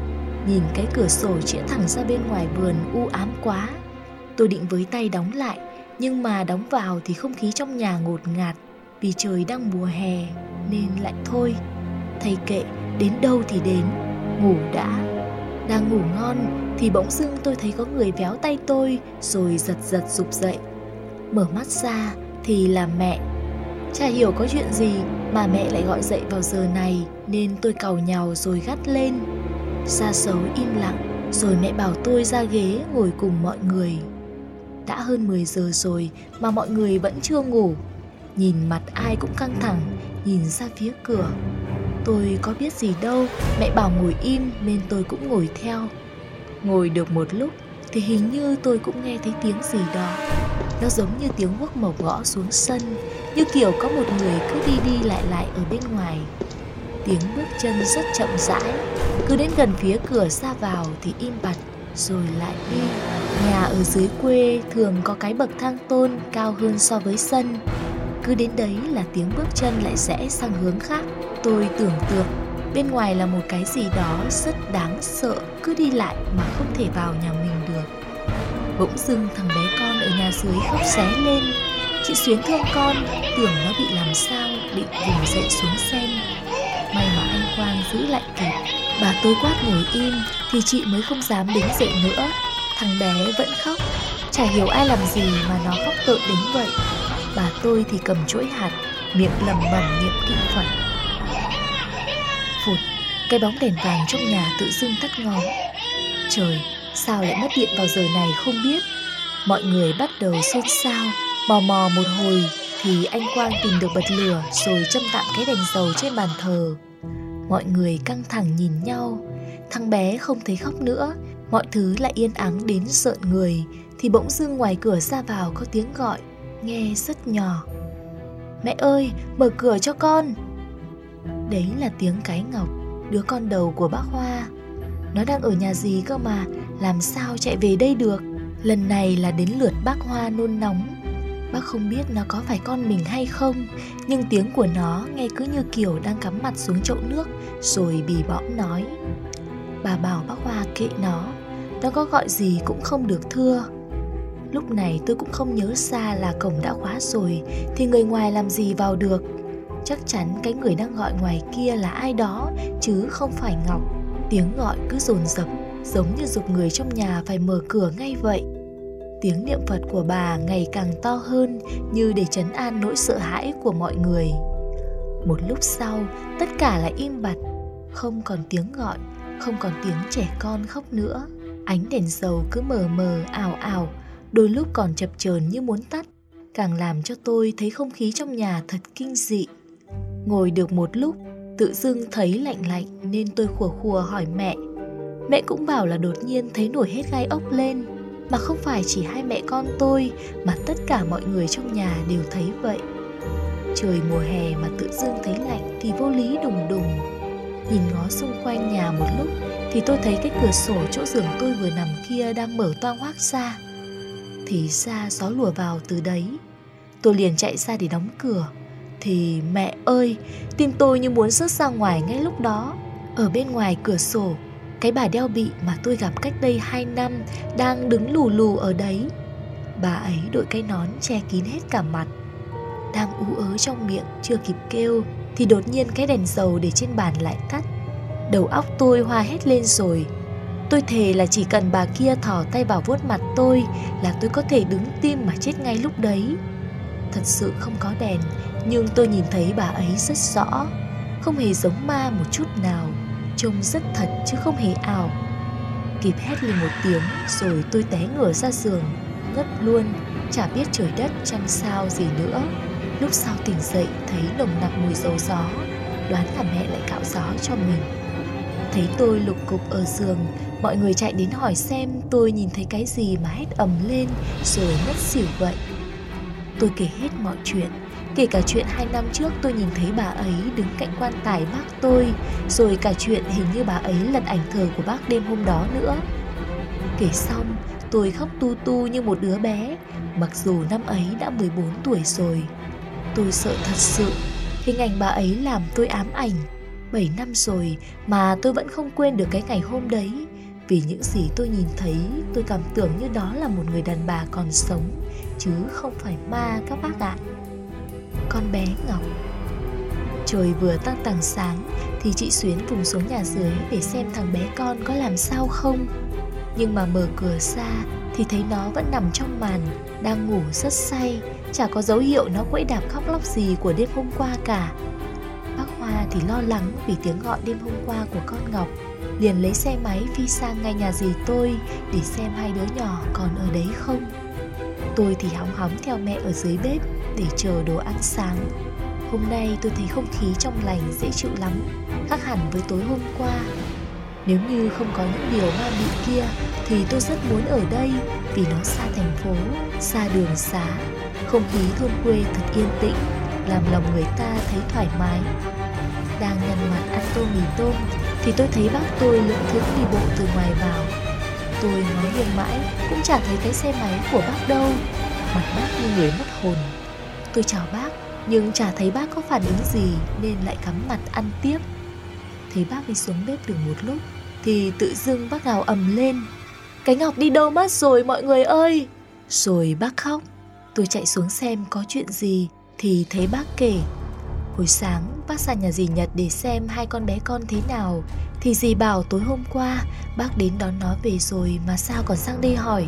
Nhìn cái cửa sổ chĩa thẳng ra bên ngoài vườn u ám quá. Tôi định với tay đóng lại, nhưng mà đóng vào thì không khí trong nhà ngột ngạt. Vì trời đang mùa hè nên lại thôi. Thầy kệ, đến đâu thì đến, ngủ đã. Đang ngủ ngon thì bỗng dưng tôi thấy có người véo tay tôi rồi giật giật giục dậy. Mở mắt ra thì là mẹ. Chả hiểu có chuyện gì mà mẹ lại gọi dậy vào giờ này, nên tôi càu nhàu rồi gắt lên. Sa Sấu im lặng, rồi mẹ bảo tôi ra ghế ngồi cùng mọi người. Đã hơn mười giờ rồi mà mọi người vẫn chưa ngủ. Nhìn mặt ai cũng căng thẳng, nhìn ra phía cửa. Tôi có biết gì đâu, mẹ bảo ngồi im nên tôi cũng ngồi theo. Ngồi được một lúc thì hình như tôi cũng nghe thấy tiếng gì đó. Nó giống như tiếng guốc mộc gõ xuống sân, như kiểu có một người cứ đi đi lại lại ở bên ngoài. Tiếng bước chân rất chậm rãi, cứ đến gần phía cửa ra vào thì im bặt rồi lại đi. Nhà ở dưới quê thường có cái bậc thang tôn cao hơn so với sân. Cứ đến đấy là tiếng bước chân lại rẽ sang hướng khác. Tôi tưởng tượng bên ngoài là một cái gì đó rất đáng sợ cứ đi lại mà không thể vào nhà mình được. Bỗng dưng thằng bé con ở nhà dưới khóc ré lên. Chị Xuyến thương con, tưởng nó bị làm sao, định vùng dậy xuống xem. May mà anh Quang giữ lại kịp. Bà tôi quát ngồi im thì chị mới không dám đứng dậy nữa. Thằng bé vẫn khóc, chả hiểu ai làm gì mà nó khóc tợn đến vậy. Bà tôi thì cầm chuỗi hạt, miệng lẩm bẩm niệm kinh Phật. Phụt, cái bóng đèn vàng trong nhà tự dưng tắt ngóm. Trời, sao lại mất điện vào giờ này không biết. Mọi người bắt đầu xôn xao. Mò mò một hồi thì anh Quang tìm được bật lửa rồi châm tạm cái đèn dầu trên bàn thờ. Mọi người căng thẳng nhìn nhau. Thằng bé không thấy khóc nữa, mọi thứ lại yên ắng đến rợn người. Thì bỗng dưng ngoài cửa ra vào có tiếng gọi, nghe rất nhỏ. Mẹ ơi, mở cửa cho con. Đấy là tiếng cái Ngọc, đứa con đầu của bác Hoa. Nó đang ở nhà gì cơ mà, làm sao chạy về đây được. Lần này là đến lượt bác Hoa nôn nóng. Bác không biết nó có phải con mình hay không, nhưng tiếng của nó nghe cứ như kiểu đang cắm mặt xuống chậu nước rồi bì bõm nói. Bà bảo bác Hoa kệ nó, nó có gọi gì cũng không được thưa. Lúc này tôi cũng không nhớ ra là cổng đã khóa rồi thì người ngoài làm gì vào được. Chắc chắn cái người đang gọi ngoài kia là ai đó chứ không phải Ngọc. Tiếng gọi cứ dồn dập, giống như giục người trong nhà phải mở cửa ngay vậy. Tiếng niệm Phật của bà ngày càng to hơn, như để trấn an nỗi sợ hãi của mọi người. Một lúc sau, tất cả lại im bặt, không còn tiếng gọi, không còn tiếng trẻ con khóc nữa. Ánh đèn dầu cứ mờ mờ, ảo ảo, đôi lúc còn chập chờn như muốn tắt, càng làm cho tôi thấy không khí trong nhà thật kinh dị. Ngồi được một lúc, tự dưng thấy lạnh lạnh nên tôi khùa khùa hỏi mẹ. Mẹ cũng bảo là đột nhiên thấy nổi hết gai ốc lên, mà không phải chỉ hai mẹ con tôi mà tất cả mọi người trong nhà đều thấy vậy. Trời mùa hè mà tự dưng thấy lạnh thì vô lý đùng đùng. Nhìn ngó xung quanh nhà một lúc thì tôi thấy cái cửa sổ chỗ giường tôi vừa nằm kia đang mở toang hoác ra. Thì ra gió lùa vào từ đấy. Tôi liền chạy ra để đóng cửa. Thì mẹ ơi, tim tôi như muốn rớt ra ngoài ngay lúc đó. Ở bên ngoài cửa sổ, cái bà đeo bị mà tôi gặp cách đây hai năm đang đứng lù lù ở đấy. Bà ấy đội cái nón che kín hết cả mặt. Đang ú ớ trong miệng chưa kịp kêu thì đột nhiên cái đèn dầu để trên bàn lại tắt. Đầu óc tôi hoa hết lên rồi. Tôi thề là chỉ cần bà kia thò tay vào vuốt mặt tôi là tôi có thể đứng tim mà chết ngay lúc đấy. Thật sự không có đèn, nhưng tôi nhìn thấy bà ấy rất rõ. Không hề giống ma một chút nào, trông rất thật chứ không hề ảo. Kịp hét lên một tiếng rồi tôi té ngửa ra giường, ngất luôn, chả biết trời đất trăng sao gì nữa. Lúc sau tỉnh dậy thấy nồng nặc mùi dầu gió, đoán là mẹ lại cạo gió cho mình. Thấy tôi lục cục ở giường, mọi người chạy đến hỏi xem tôi nhìn thấy cái gì mà hét ầm lên rồi ngất xỉu vậy. Tôi kể hết mọi chuyện, kể cả chuyện hai năm trước tôi nhìn thấy bà ấy đứng cạnh quan tài bác tôi, rồi cả chuyện hình như bà ấy lật ảnh thờ của bác đêm hôm đó nữa. Kể xong, tôi khóc tu tu như một đứa bé, mặc dù năm ấy đã mười bốn tuổi rồi. Tôi sợ thật sự, hình ảnh bà ấy làm tôi ám ảnh. Bảy năm rồi mà tôi vẫn không quên được cái ngày hôm đấy, Vì những gì tôi nhìn thấy, tôi cảm tưởng như đó là một người đàn bà còn sống, chứ không phải ma các bác ạ. Con bé Ngọc. Trời vừa tăng tàng sáng thì chị Xuyến vùng xuống nhà dưới để xem thằng bé con có làm sao không. Nhưng mà mở cửa ra thì thấy nó vẫn nằm trong màn, đang ngủ rất say, chả có dấu hiệu nó quẫy đạp khóc lóc gì của đêm hôm qua cả. Bác Hoa thì lo lắng vì tiếng gọi đêm hôm qua của con Ngọc, liền lấy xe máy phi sang ngay nhà dì tôi để xem hai đứa nhỏ còn ở đấy không. Tôi thì hóng hóng theo mẹ ở dưới bếp để chờ đồ ăn sáng. Hôm nay tôi thấy không khí trong lành dễ chịu lắm, khác hẳn với tối hôm qua. Nếu như không có những điều ma mị kia thì tôi rất muốn ở đây, vì nó xa thành phố, xa đường xá, không khí thôn quê thật yên tĩnh, làm lòng người ta thấy thoải mái. Đang nhăn mặt ăn tô mì tôm thì tôi thấy bác tôi lững thững đi bộ từ ngoài vào. Tôi ngó nghiêng mãi cũng chả thấy cái xe máy của bác đâu, mặt bác như người mất hồn. Tôi chào bác nhưng chả thấy bác có phản ứng gì nên lại cắm mặt ăn tiếp. Thấy bác đi xuống bếp được một lúc thì tự dưng bác gào ầm lên: "Cái Ngọc đi đâu mất rồi mọi người ơi!" Rồi bác khóc. Tôi chạy xuống xem có chuyện gì thì thấy bác kể: hồi sáng bác sang nhà dì Nhật để xem hai con bé con thế nào, thì dì bảo tối hôm qua bác đến đón nó về rồi mà sao còn sang đây hỏi.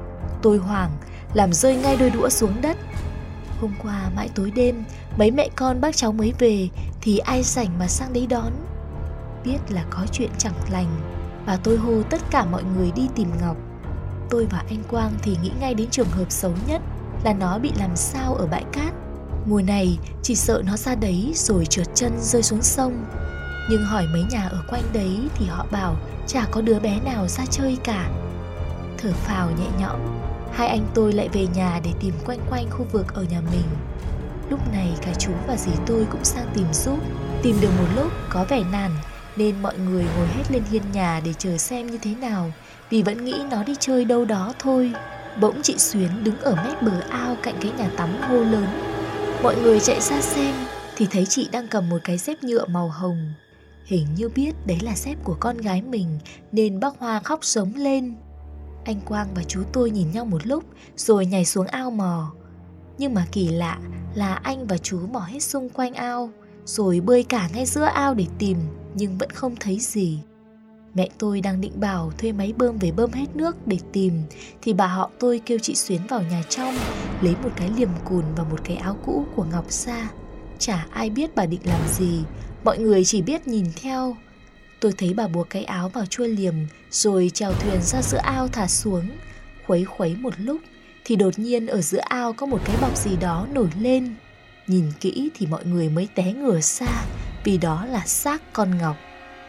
Tôi hoảng, làm rơi ngay đôi đũa xuống đất. Hôm qua mãi tối đêm, mấy mẹ con bác cháu mới về thì ai rảnh mà sang đấy đón. Biết là có chuyện chẳng lành và tôi hô tất cả mọi người đi tìm Ngọc. Tôi và anh Quang thì nghĩ ngay đến trường hợp xấu nhất là nó bị làm sao ở bãi cát. Mùa này chỉ sợ nó ra đấy rồi trượt chân rơi xuống sông. Nhưng hỏi mấy nhà ở quanh đấy thì họ bảo chả có đứa bé nào ra chơi cả. Thở phào nhẹ nhõm, hai anh tôi lại về nhà để tìm quanh quanh khu vực ở nhà mình. Lúc này cả chú và dì tôi cũng sang tìm giúp. Tìm được một lúc có vẻ nản nên mọi người ngồi hết lên hiên nhà để chờ xem như thế nào, vì vẫn nghĩ nó đi chơi đâu đó thôi. Bỗng chị Xuyến đứng ở mép bờ ao cạnh cái nhà tắm hô lớn. Mọi người chạy ra xem thì thấy chị đang cầm một cái dép nhựa màu hồng. Hình như biết đấy là dép của con gái mình nên bác Hoa khóc rống lên. Anh Quang và chú tôi nhìn nhau một lúc rồi nhảy xuống ao mò. Nhưng mà kỳ lạ là anh và chú mò hết xung quanh ao, rồi bơi cả ngay giữa ao để tìm, nhưng vẫn không thấy gì. Mẹ tôi đang định bảo thuê máy bơm về bơm hết nước để tìm thì bà họ tôi kêu chị Xuyến vào nhà trong, lấy một cái liềm cùn và một cái áo cũ của Ngọc ra. Chả ai biết bà định làm gì, mọi người chỉ biết nhìn theo. Tôi thấy bà buộc cái áo vào chuôi liềm rồi chèo thuyền ra giữa ao thả xuống. Khuấy khuấy một lúc thì đột nhiên ở giữa ao có một cái bọc gì đó nổi lên. Nhìn kỹ thì mọi người mới té ngửa xa, vì đó là xác con Ngọc.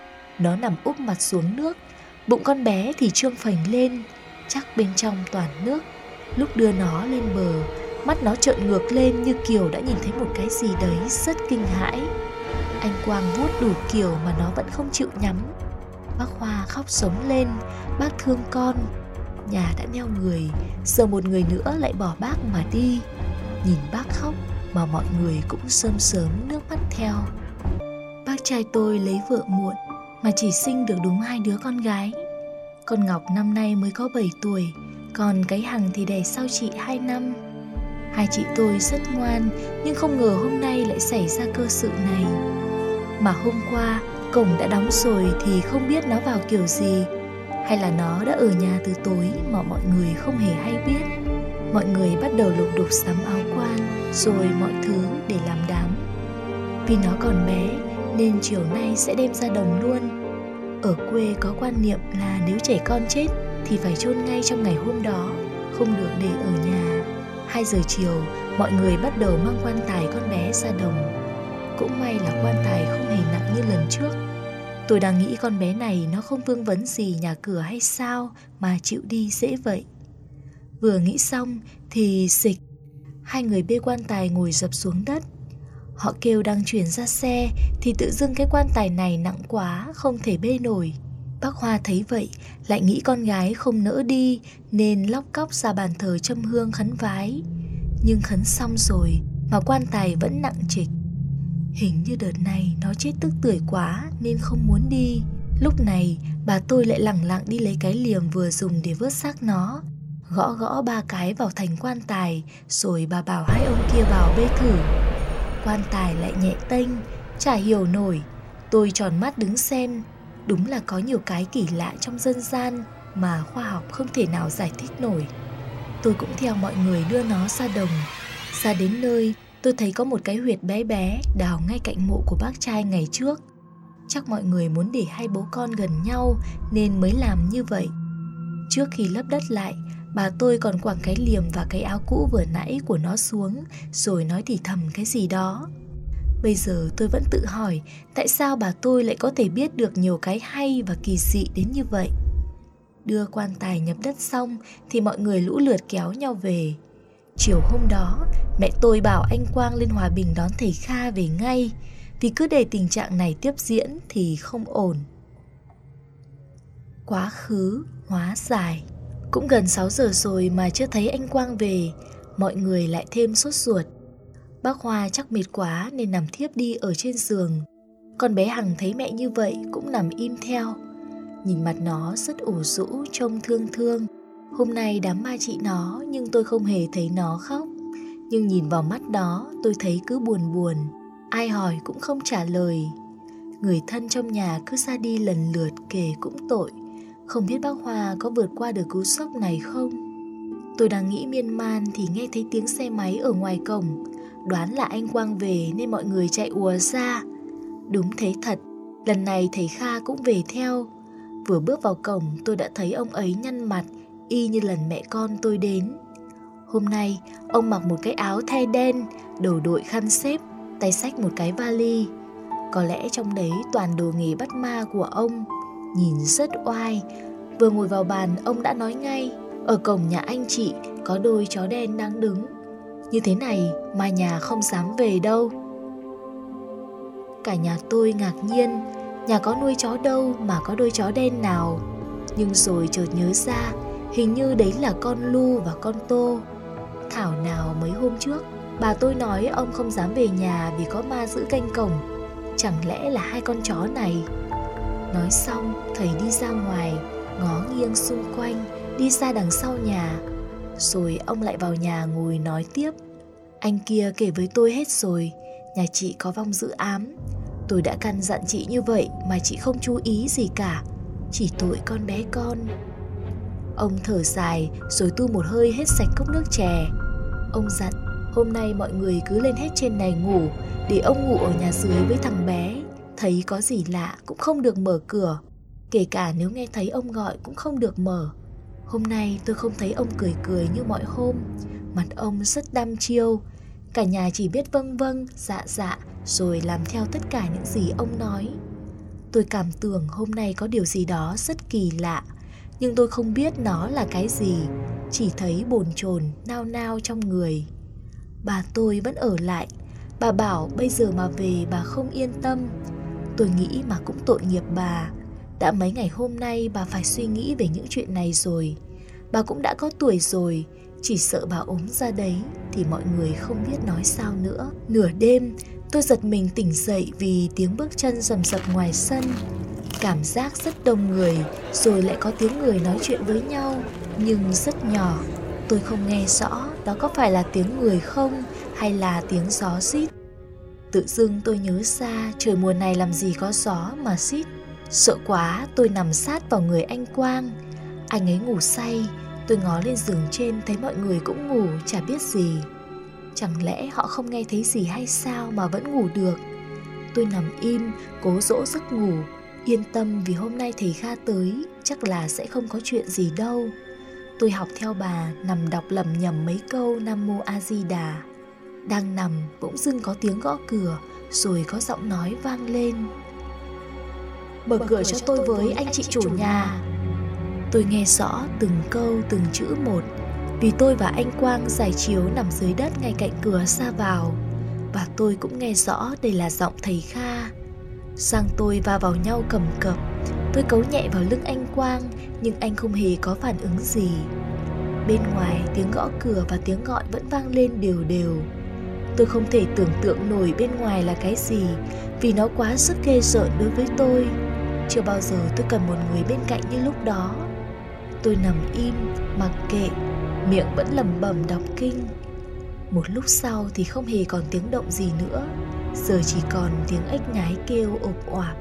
Nó nằm úp mặt xuống nước, bụng con bé thì trương phình lên, chắc bên trong toàn nước. Lúc đưa nó lên bờ, mắt nó trợn ngược lên như kiểu đã nhìn thấy một cái gì đấy rất kinh hãi. Anh Quang vuốt đủ kiểu mà nó vẫn không chịu nhắm. Bác Hoa khóc sống lên, bác thương con. Nhà đã neo người, giờ một người nữa lại bỏ bác mà đi. Nhìn bác khóc mà mọi người cũng rơm rớm nước mắt theo. Bác trai tôi lấy vợ muộn mà chỉ sinh được đúng hai đứa con gái. Con Ngọc năm nay mới có bảy tuổi, còn cái Hằng thì đẻ sau chị hai năm. Hai chị tôi rất ngoan, nhưng không ngờ hôm nay lại xảy ra cơ sự này. Mà hôm qua cổng đã đóng rồi thì không biết nó vào kiểu gì, hay là nó đã ở nhà từ tối mà mọi người không hề hay biết. Mọi người bắt đầu lục đục sắm áo quan rồi mọi thứ để làm đám. Vì nó còn bé nên chiều nay sẽ đem ra đồng luôn. Ở quê có quan niệm là nếu trẻ con chết thì phải chôn ngay trong ngày hôm đó, không được để ở nhà. Hai giờ chiều, mọi người bắt đầu mang quan tài con bé ra đồng. Cũng may là quan tài không hề nặng như lần trước. Tôi đang nghĩ con bé này nó không vương vấn gì nhà cửa hay sao mà chịu đi dễ vậy. Vừa nghĩ xong thì xịch, hai người bê quan tài ngồi dập xuống đất. Họ kêu đang chuyển ra xe thì tự dưng cái quan tài này nặng quá, không thể bê nổi. Bác Hoa thấy vậy lại nghĩ con gái không nỡ đi nên lóc cóc ra bàn thờ châm hương khấn vái. Nhưng khấn xong rồi mà quan tài vẫn nặng trịch. Hình như đợt này nó chết tức tưởi quá nên không muốn đi. Lúc này bà tôi lại lẳng lặng đi lấy cái liềm vừa dùng để vớt xác nó, gõ gõ ba cái vào thành quan tài, rồi bà bảo hai ông kia vào bê thử. Quan tài lại nhẹ tênh, chả hiểu nổi. Tôi tròn mắt đứng xem. Đúng là có nhiều cái kỳ lạ trong dân gian mà khoa học không thể nào giải thích nổi. Tôi cũng theo mọi người đưa nó ra đồng. Ra đến nơi, tôi thấy có một cái huyệt bé bé đào ngay cạnh mộ của bác trai ngày trước. Chắc mọi người muốn để hai bố con gần nhau nên mới làm như vậy. Trước khi lấp đất lại, bà tôi còn quẳng cái liềm và cái áo cũ vừa nãy của nó xuống, rồi nói thì thầm cái gì đó. Bây giờ tôi vẫn tự hỏi tại sao bà tôi lại có thể biết được nhiều cái hay và kỳ dị đến như vậy. Đưa quan tài nhập đất xong thì mọi người lũ lượt kéo nhau về. Chiều hôm đó, mẹ tôi bảo anh Quang lên Hòa Bình đón thầy Kha về ngay, vì cứ để tình trạng này tiếp diễn thì không ổn. Quá khứ hóa giải. Cũng gần sáu giờ rồi mà chưa thấy anh Quang về, mọi người lại thêm sốt ruột. Bác Hoa chắc mệt quá nên nằm thiếp đi ở trên giường. Con bé Hằng thấy mẹ như vậy cũng nằm im theo. Nhìn mặt nó rất ủ rũ, trông thương thương. Hôm nay đám ma chị nó nhưng tôi không hề thấy nó khóc. Nhưng nhìn vào mắt đó tôi thấy cứ buồn buồn. Ai hỏi cũng không trả lời. Người thân trong nhà cứ ra đi lần lượt kể cũng tội. Không biết bác Hoa có vượt qua được cú sốc này không? Tôi đang nghĩ miên man thì nghe thấy tiếng xe máy ở ngoài cổng. Đoán là anh Quang về nên mọi người chạy ùa ra. Đúng thế thật, lần này thầy Kha cũng về theo. Vừa bước vào cổng tôi đã thấy ông ấy nhăn mặt, y như lần mẹ con tôi đến. Hôm nay ông mặc một cái áo the đen, đầu đội khăn xếp, tay xách một cái vali. Có lẽ trong đấy toàn đồ nghề bắt ma của ông. Nhìn rất oai. Vừa ngồi vào bàn ông đã nói ngay, ở cổng nhà anh chị có đôi chó đen đang đứng. Như thế này mà nhà không dám về đâu. Cả nhà tôi ngạc nhiên, nhà có nuôi chó đâu mà có đôi chó đen nào. Nhưng rồi chợt nhớ ra, hình như đấy là con Lu và con Tô. Thảo nào mấy hôm trước bà tôi nói ông không dám về nhà vì có ma giữ canh cổng. Chẳng lẽ là hai con chó này? Nói xong thầy đi ra ngoài, ngó nghiêng xung quanh, đi ra đằng sau nhà. Rồi ông lại vào nhà ngồi nói tiếp. Anh kia kể với tôi hết rồi, nhà chị có vong dữ ám. Tôi đã căn dặn chị như vậy mà chị không chú ý gì cả. Chỉ tội con bé con. Ông thở dài rồi tu một hơi hết sạch cốc nước chè. Ông dặn hôm nay mọi người cứ lên hết trên này ngủ, để ông ngủ ở nhà dưới với thằng bé. Thấy có gì lạ cũng không được mở cửa, kể cả nếu nghe thấy ông gọi cũng không được mở. Hôm nay tôi không thấy ông cười cười như mọi hôm. Mặt ông rất đăm chiêu. Cả nhà chỉ biết vâng vâng, dạ dạ, rồi làm theo tất cả những gì ông nói. Tôi cảm tưởng hôm nay có điều gì đó rất kỳ lạ, nhưng tôi không biết nó là cái gì. Chỉ thấy bồn chồn, nao nao trong người. Bà tôi vẫn ở lại. Bà bảo bây giờ mà về bà không yên tâm. Tôi nghĩ mà cũng tội nghiệp bà. Đã mấy ngày hôm nay bà phải suy nghĩ về những chuyện này rồi. Bà cũng đã có tuổi rồi, chỉ sợ bà ốm ra đấy thì mọi người không biết nói sao nữa. Nửa đêm tôi giật mình tỉnh dậy vì tiếng bước chân rầm rập ngoài sân. Cảm giác rất đông người, rồi lại có tiếng người nói chuyện với nhau, nhưng rất nhỏ. Tôi không nghe rõ đó có phải là tiếng người không hay là tiếng gió rít. Tự dưng tôi nhớ ra trời mùa này làm gì có gió mà rít. Sợ quá tôi nằm sát vào người anh Quang. Anh ấy ngủ say. Tôi ngó lên giường trên thấy mọi người cũng ngủ chả biết gì. Chẳng lẽ họ không nghe thấy gì hay sao mà vẫn ngủ được. Tôi nằm im cố dỗ giấc ngủ, yên tâm vì hôm nay thầy Kha tới, chắc là sẽ không có chuyện gì đâu. Tôi học theo bà nằm đọc lầm nhầm mấy câu Nam Mô A Di Đà. Đang nằm bỗng dưng có tiếng gõ cửa, rồi có giọng nói vang lên. Mở cửa cho tôi với anh chị chủ nhà. Tôi nghe rõ từng câu từng chữ một, vì tôi và anh Quang giải chiếu nằm dưới đất ngay cạnh cửa ra vào. Và tôi cũng nghe rõ đây là giọng thầy Kha. Sang tôi va vào nhau cầm cập. Tôi cấu nhẹ vào lưng anh Quang, nhưng anh không hề có phản ứng gì. Bên ngoài tiếng gõ cửa và tiếng gọi vẫn vang lên đều đều. Tôi không thể tưởng tượng nổi bên ngoài là cái gì, vì nó quá sức ghê rợn đối với tôi. Chưa bao giờ tôi cần một người bên cạnh như lúc đó. Tôi nằm im, mặc kệ, miệng vẫn lẩm bẩm đọc kinh. Một lúc sau thì không hề còn tiếng động gì nữa, giờ chỉ còn tiếng ếch nhái kêu ộp oạp.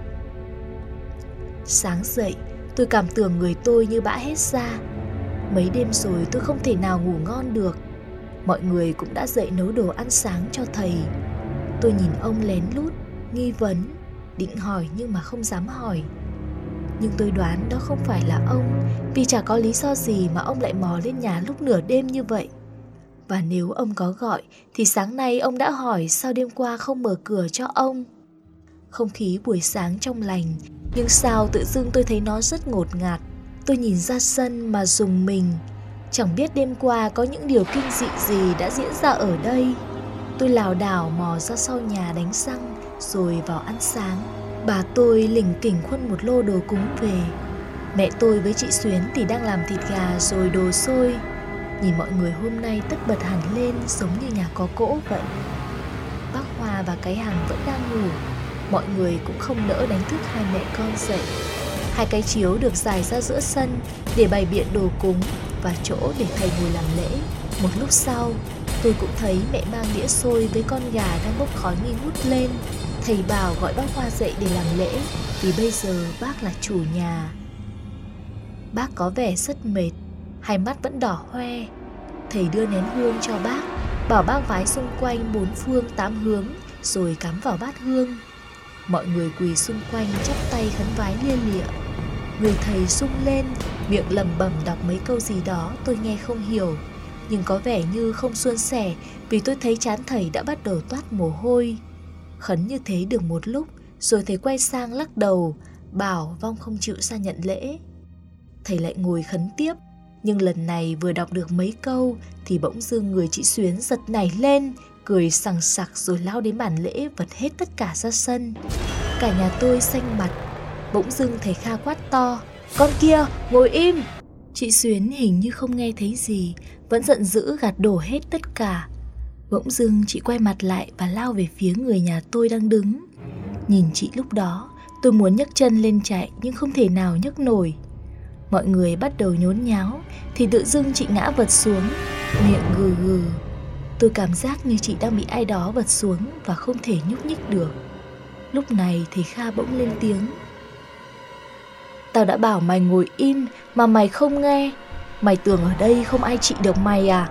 Sáng dậy, tôi cảm tưởng người tôi như bã hết ra. Mấy đêm rồi tôi không thể nào ngủ ngon được. Mọi người cũng đã dậy nấu đồ ăn sáng cho thầy. Tôi nhìn ông lén lút, nghi vấn, định hỏi nhưng mà không dám hỏi. Nhưng tôi đoán đó không phải là ông, vì chả có lý do gì mà ông lại mò lên nhà lúc nửa đêm như vậy. Và nếu ông có gọi thì sáng nay ông đã hỏi sao đêm qua không mở cửa cho ông. Không khí buổi sáng trong lành, nhưng sao tự dưng tôi thấy nó rất ngột ngạt. Tôi nhìn ra sân mà rùng mình. Chẳng biết đêm qua có những điều kinh dị gì đã diễn ra ở đây. Tôi lảo đảo mò ra sau nhà đánh răng rồi vào ăn sáng. Bà tôi lỉnh kỉnh khuân một lô đồ cúng về. Mẹ tôi với chị Xuyến thì đang làm thịt gà rồi đồ xôi. Nhìn mọi người hôm nay tất bật hẳn lên, giống như nhà có cỗ vậy. Bác Hoa và cái Hằng vẫn đang ngủ. Mọi người cũng không nỡ đánh thức hai mẹ con dậy. Hai cái chiếu được dài ra giữa sân để bày biện đồ cúng và chỗ để thầy ngồi làm lễ. Một lúc sau, tôi cũng thấy mẹ mang đĩa xôi với con gà đang bốc khói nghi ngút lên. Thầy bảo gọi bác Hoa dậy để làm lễ, vì bây giờ bác là chủ nhà. Bác có vẻ rất mệt, hai mắt vẫn đỏ hoe. Thầy đưa nén hương cho bác, bảo bác vái xung quanh bốn phương tám hướng rồi cắm vào bát hương. Mọi người quỳ xung quanh chắp tay khấn vái lia lịa. Người thầy sung lên, miệng lẩm bẩm đọc mấy câu gì đó tôi nghe không hiểu, nhưng có vẻ như không suôn sẻ vì tôi thấy trán thầy đã bắt đầu toát mồ hôi. Khấn như thế được một lúc rồi thầy quay sang lắc đầu, bảo vong không chịu ra nhận lễ. Thầy lại ngồi khấn tiếp, nhưng lần này vừa đọc được mấy câu thì bỗng dưng người chị Xuyến giật nảy lên, cười sằng sặc rồi lao đến bàn lễ vật hết tất cả ra sân. Cả nhà tôi xanh mặt. Bỗng dưng thầy Kha quát to: "Con kia, ngồi im!" Chị Xuyến hình như không nghe thấy gì, vẫn giận dữ gạt đổ hết tất cả. Bỗng dưng chị quay mặt lại và lao về phía người nhà tôi đang đứng. Nhìn chị lúc đó, tôi muốn nhấc chân lên chạy nhưng không thể nào nhấc nổi. Mọi người bắt đầu nhốn nháo thì tự dưng chị ngã vật xuống, miệng gừ gừ. Tôi cảm giác như chị đang bị ai đó vật xuống và không thể nhúc nhích được. Lúc này thầy Kha bỗng lên tiếng: "Tao đã bảo mày ngồi im mà mày không nghe. Mày tưởng ở đây không ai trị được mày à?"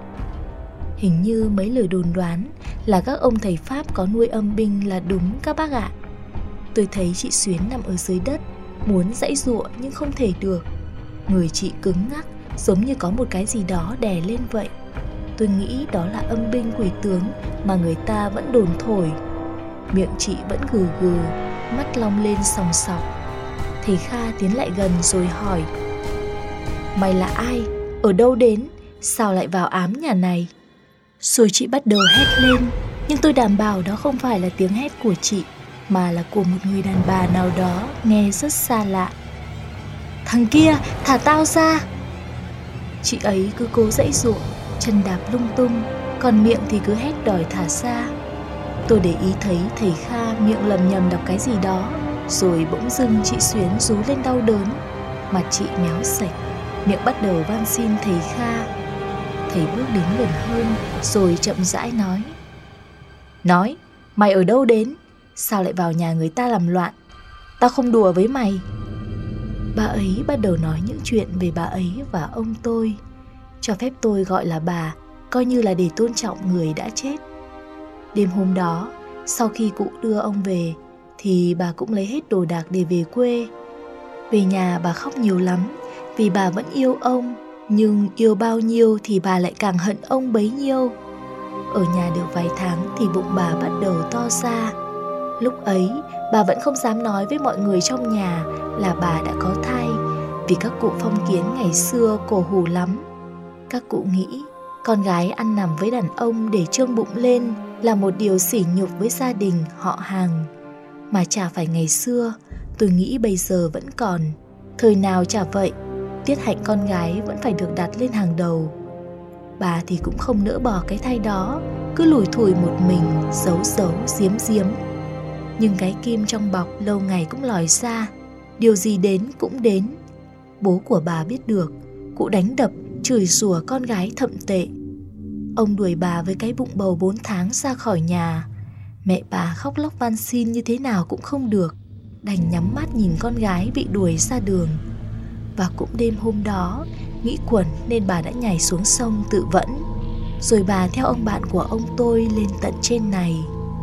Hình như mấy lời đồn đoán là các ông thầy Pháp có nuôi âm binh là đúng các bác ạ. Tôi thấy chị Xuyến nằm ở dưới đất, muốn giãy giụa nhưng không thể được. Người chị cứng ngắc, giống như có một cái gì đó đè lên vậy. Tôi nghĩ đó là âm binh quỷ tướng mà người ta vẫn đồn thổi. Miệng chị vẫn gừ gừ, mắt long lên sòng sọc. Thầy Kha tiến lại gần rồi hỏi: "Mày là ai? Ở đâu đến? Sao lại vào ám nhà này?" Rồi chị bắt đầu hét lên, nhưng tôi đảm bảo đó không phải là tiếng hét của chị, mà là của một người đàn bà nào đó nghe rất xa lạ. "Thằng kia, thả tao ra!" Chị ấy cứ cố giãy giụa, chân đạp lung tung, còn miệng thì cứ hét đòi thả ra. Tôi để ý thấy thầy Kha miệng lầm nhầm đọc cái gì đó, rồi bỗng dưng chị Xuyến rú lên đau đớn. Mặt chị méo sạch, miệng bắt đầu van xin thầy Kha. Thầy bước đến gần hơn rồi chậm rãi nói: "Nói, mày ở đâu đến? Sao lại vào nhà người ta làm loạn? Tao không đùa với mày." Bà ấy bắt đầu nói những chuyện về bà ấy và ông tôi, cho phép tôi gọi là bà, coi như là để tôn trọng người đã chết. Đêm hôm đó, sau khi cụ đưa ông về, thì bà cũng lấy hết đồ đạc để về quê. Về nhà bà khóc nhiều lắm, vì bà vẫn yêu ông, nhưng yêu bao nhiêu thì bà lại càng hận ông bấy nhiêu. Ở nhà được vài tháng thì bụng bà bắt đầu to ra. Lúc ấy, bà vẫn không dám nói với mọi người trong nhà là bà đã có thai, vì các cụ phong kiến ngày xưa cổ hủ lắm. Các cụ nghĩ con gái ăn nằm với đàn ông để trương bụng lên là một điều sỉ nhục với gia đình, họ hàng. Mà chả phải ngày xưa, tôi nghĩ bây giờ vẫn còn. Thời nào chả vậy, tiết hạnh con gái vẫn phải được đặt lên hàng đầu. Bà thì cũng không nỡ bỏ cái thai đó, cứ lủi thủi một mình, giấu giấu, giếm giếm. Nhưng cái kim trong bọc lâu ngày cũng lòi ra. điều gì đến cũng đến. Bố của bà biết được, cụ đánh đập, chửi rủa con gái thậm tệ. Ông đuổi bà với cái bụng bầu bốn tháng ra khỏi nhà. Mẹ bà khóc lóc van xin như thế nào cũng không được, đành nhắm mắt nhìn con gái bị đuổi ra đường. Và cũng đêm hôm đó, nghĩ quẩn nên bà đã nhảy xuống sông tự vẫn. Rồi bà theo ông bạn của ông tôi lên tận trên này.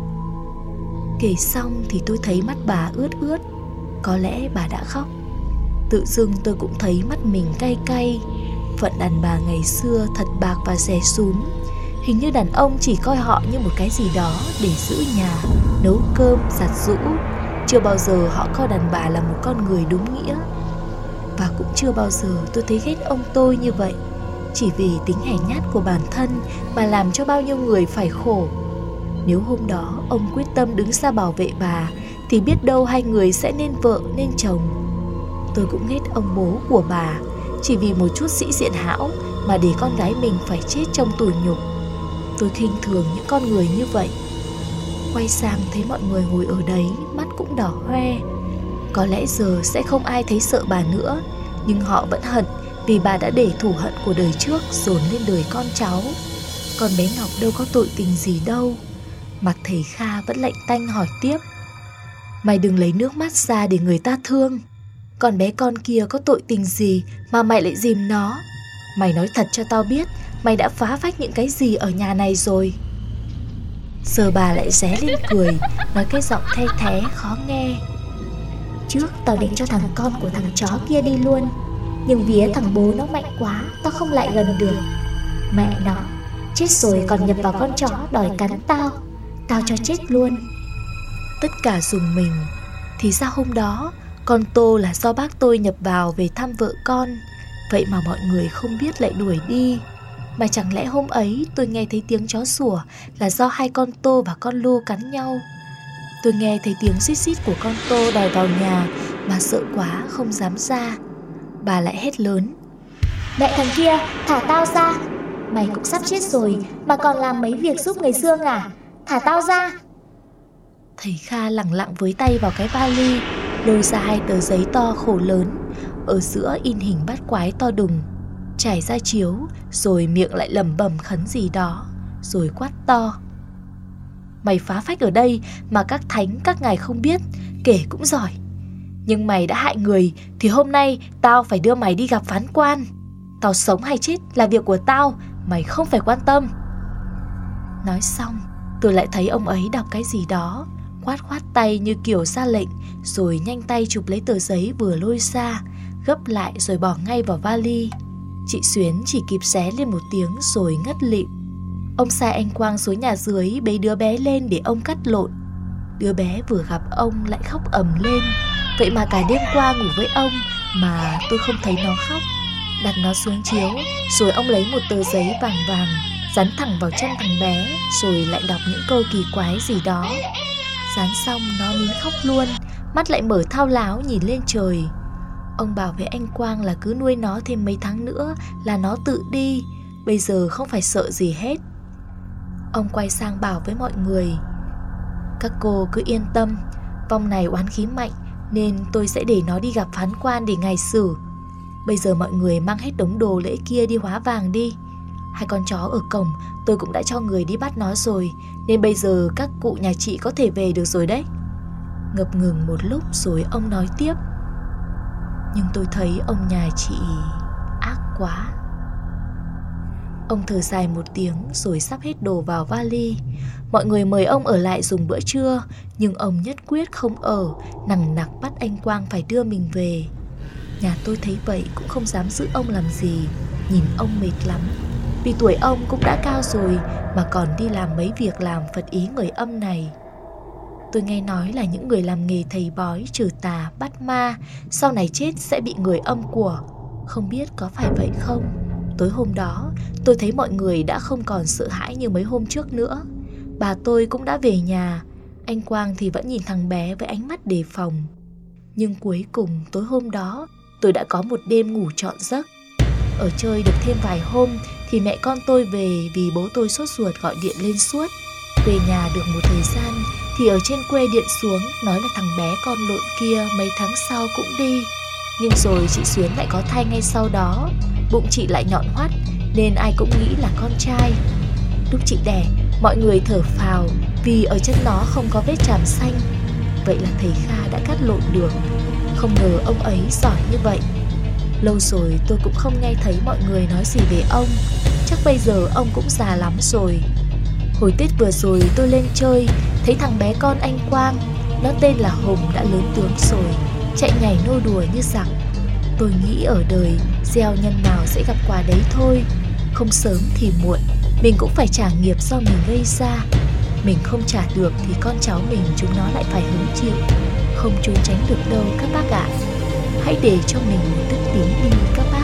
Kể xong thì tôi thấy mắt bà ướt ướt. Có lẽ bà đã khóc. Tự dưng tôi cũng thấy mắt mình cay cay. Phận đàn bà ngày xưa thật bạc và rẻ súm. Hình như đàn ông chỉ coi họ như một cái gì đó để giữ nhà, nấu cơm, giặt giũ. Chưa bao giờ họ coi đàn bà là một con người đúng nghĩa. Và cũng chưa bao giờ tôi thấy ghét ông tôi như vậy, chỉ vì tính hèn nhát của bản thân mà làm cho bao nhiêu người phải khổ. Nếu hôm đó ông quyết tâm đứng ra bảo vệ bà thì biết đâu hai người sẽ nên vợ nên chồng. Tôi cũng ghét ông bố của bà, chỉ vì một chút sĩ diện hão mà để con gái mình phải chết trong tủi nhục. Tôi khinh thường những con người như vậy. Quay sang thấy mọi người ngồi ở đấy, mắt cũng đỏ hoe. Có lẽ giờ sẽ không ai thấy sợ bà nữa, nhưng họ vẫn hận vì bà đã để thù hận của đời trước dồn lên đời con cháu. Con bé Ngọc đâu có tội tình gì đâu. Mặt thầy Kha vẫn lạnh tanh hỏi tiếp: Mày đừng lấy nước mắt ra để người ta thương. Con bé con kia có tội tình gì mà mày lại dìm nó? Mày nói thật cho tao biết, mày đã phá phách những cái gì ở nhà này rồi? Giờ bà lại ré lên cười, nói cái giọng thay thế khó nghe: Trước tao định cho thằng con của thằng chó kia đi luôn, nhưng vía thằng bố nó mạnh quá, tao không lại gần được. Mẹ nó, chết rồi còn nhập vào con chó đòi cắn tao, tao cho chết luôn. Tất cả dùng mình. Thì ra hôm đó con Tô là do bác tôi nhập vào về thăm vợ con, vậy mà mọi người không biết lại đuổi đi. Mà chẳng lẽ hôm ấy tôi nghe thấy tiếng chó sủa là do hai con Tô và con Lu cắn nhau? Tôi nghe thấy tiếng xít xít của con Tô đòi vào nhà mà sợ quá không dám ra. Bà lại hét lớn: Mẹ thằng kia, thả tao ra! Mày cũng sắp chết rồi mà còn làm mấy việc giúp người xương à? Thả tao ra! Thầy Kha lẳng lặng với tay vào cái vali, lôi ra hai tờ giấy to khổ lớn, ở giữa in hình bát quái to đùng, trải ra chiếu, rồi miệng lại lẩm bẩm khấn gì đó, rồi quát to: Mày phá phách ở đây mà các thánh các ngài không biết, kể cũng giỏi. Nhưng mày đã hại người thì hôm nay tao phải đưa mày đi gặp phán quan. Tao sống hay chết là việc của tao, mày không phải quan tâm. Nói xong, tôi lại thấy ông ấy đọc cái gì đó, khoát khoát tay như kiểu ra lệnh, rồi nhanh tay chụp lấy tờ giấy vừa lôi ra, gấp lại rồi bỏ ngay vào vali. Chị Xuyến chỉ kịp xé lên một tiếng rồi ngất lịm. Ông sai anh Quang xuống nhà dưới bế đứa bé lên để ông cắt lộn. Đứa bé vừa gặp ông lại khóc ầm lên. Vậy mà cả đêm qua ngủ với ông mà tôi không thấy nó khóc. Đặt nó xuống chiếu, rồi ông lấy một tờ giấy vàng vàng dán thẳng vào chân thằng bé, rồi lại đọc những câu kỳ quái gì đó. Dán xong nó nín khóc luôn, mắt lại mở thao láo nhìn lên trời. Ông bảo với anh Quang là cứ nuôi nó thêm mấy tháng nữa là nó tự đi, bây giờ không phải sợ gì hết. Ông quay sang bảo với mọi người: Các cô cứ yên tâm, vong này oán khí mạnh nên tôi sẽ để nó đi gặp phán quan để ngài xử. Bây giờ mọi người mang hết đống đồ lễ kia đi hóa vàng đi. Hai con chó ở cổng tôi cũng đã cho người đi bắt nó rồi, nên bây giờ các cụ nhà chị có thể về được rồi đấy. Ngập ngừng một lúc rồi ông nói tiếp: Nhưng tôi thấy ông nhà chị ác quá. Ông thở dài một tiếng rồi sắp hết đồ vào vali. Mọi người mời ông ở lại dùng bữa trưa, nhưng ông nhất quyết không ở, nằng nặc bắt anh Quang phải đưa mình về. Nhà tôi thấy vậy cũng không dám giữ ông làm gì, nhìn ông mệt lắm. Vì tuổi ông cũng đã cao rồi mà còn đi làm mấy việc làm phật ý người âm này. Tôi nghe nói là những người làm nghề thầy bói, trừ tà, bắt ma sau này chết sẽ bị người âm của. Không biết có phải vậy không? Tối hôm đó tôi thấy mọi người đã không còn sợ hãi như mấy hôm trước nữa. Bà tôi cũng đã về nhà. Anh Quang thì vẫn nhìn thằng bé với ánh mắt đề phòng. Nhưng cuối cùng tối hôm đó tôi đã có một đêm ngủ trọn giấc. Ở chơi được thêm vài hôm thì mẹ con tôi về vì bố tôi sốt ruột gọi điện lên suốt. về nhà được một thời gian thì ở trên quê điện xuống nói là thằng bé con lộn kia mấy tháng sau cũng đi. Nhưng rồi chị Xuyến lại có thai ngay sau đó, bụng chị lại nhọn hoắt nên ai cũng nghĩ là con trai. Lúc chị đẻ, mọi người thở phào vì ở chân nó không có vết chàm xanh. Vậy là thầy Kha đã cắt lộn được. Không ngờ ông ấy giỏi như vậy. Lâu rồi tôi cũng không nghe thấy mọi người nói gì về ông. Chắc bây giờ ông cũng già lắm rồi. Hồi Tết vừa rồi tôi lên chơi, thấy thằng bé con anh Quang, nó tên là Hùng, đã lớn tướng rồi, chạy nhảy nô đùa như giặc. Tôi nghĩ ở đời gieo nhân nào sẽ gặp quả đấy thôi. Không sớm thì muộn, mình cũng phải trả nghiệp do mình gây ra. Mình không trả được thì con cháu mình chúng nó lại phải hứng chịu. Không trốn tránh được đâu các bác ạ. Hãy để cho mình một đức tín đi các bác.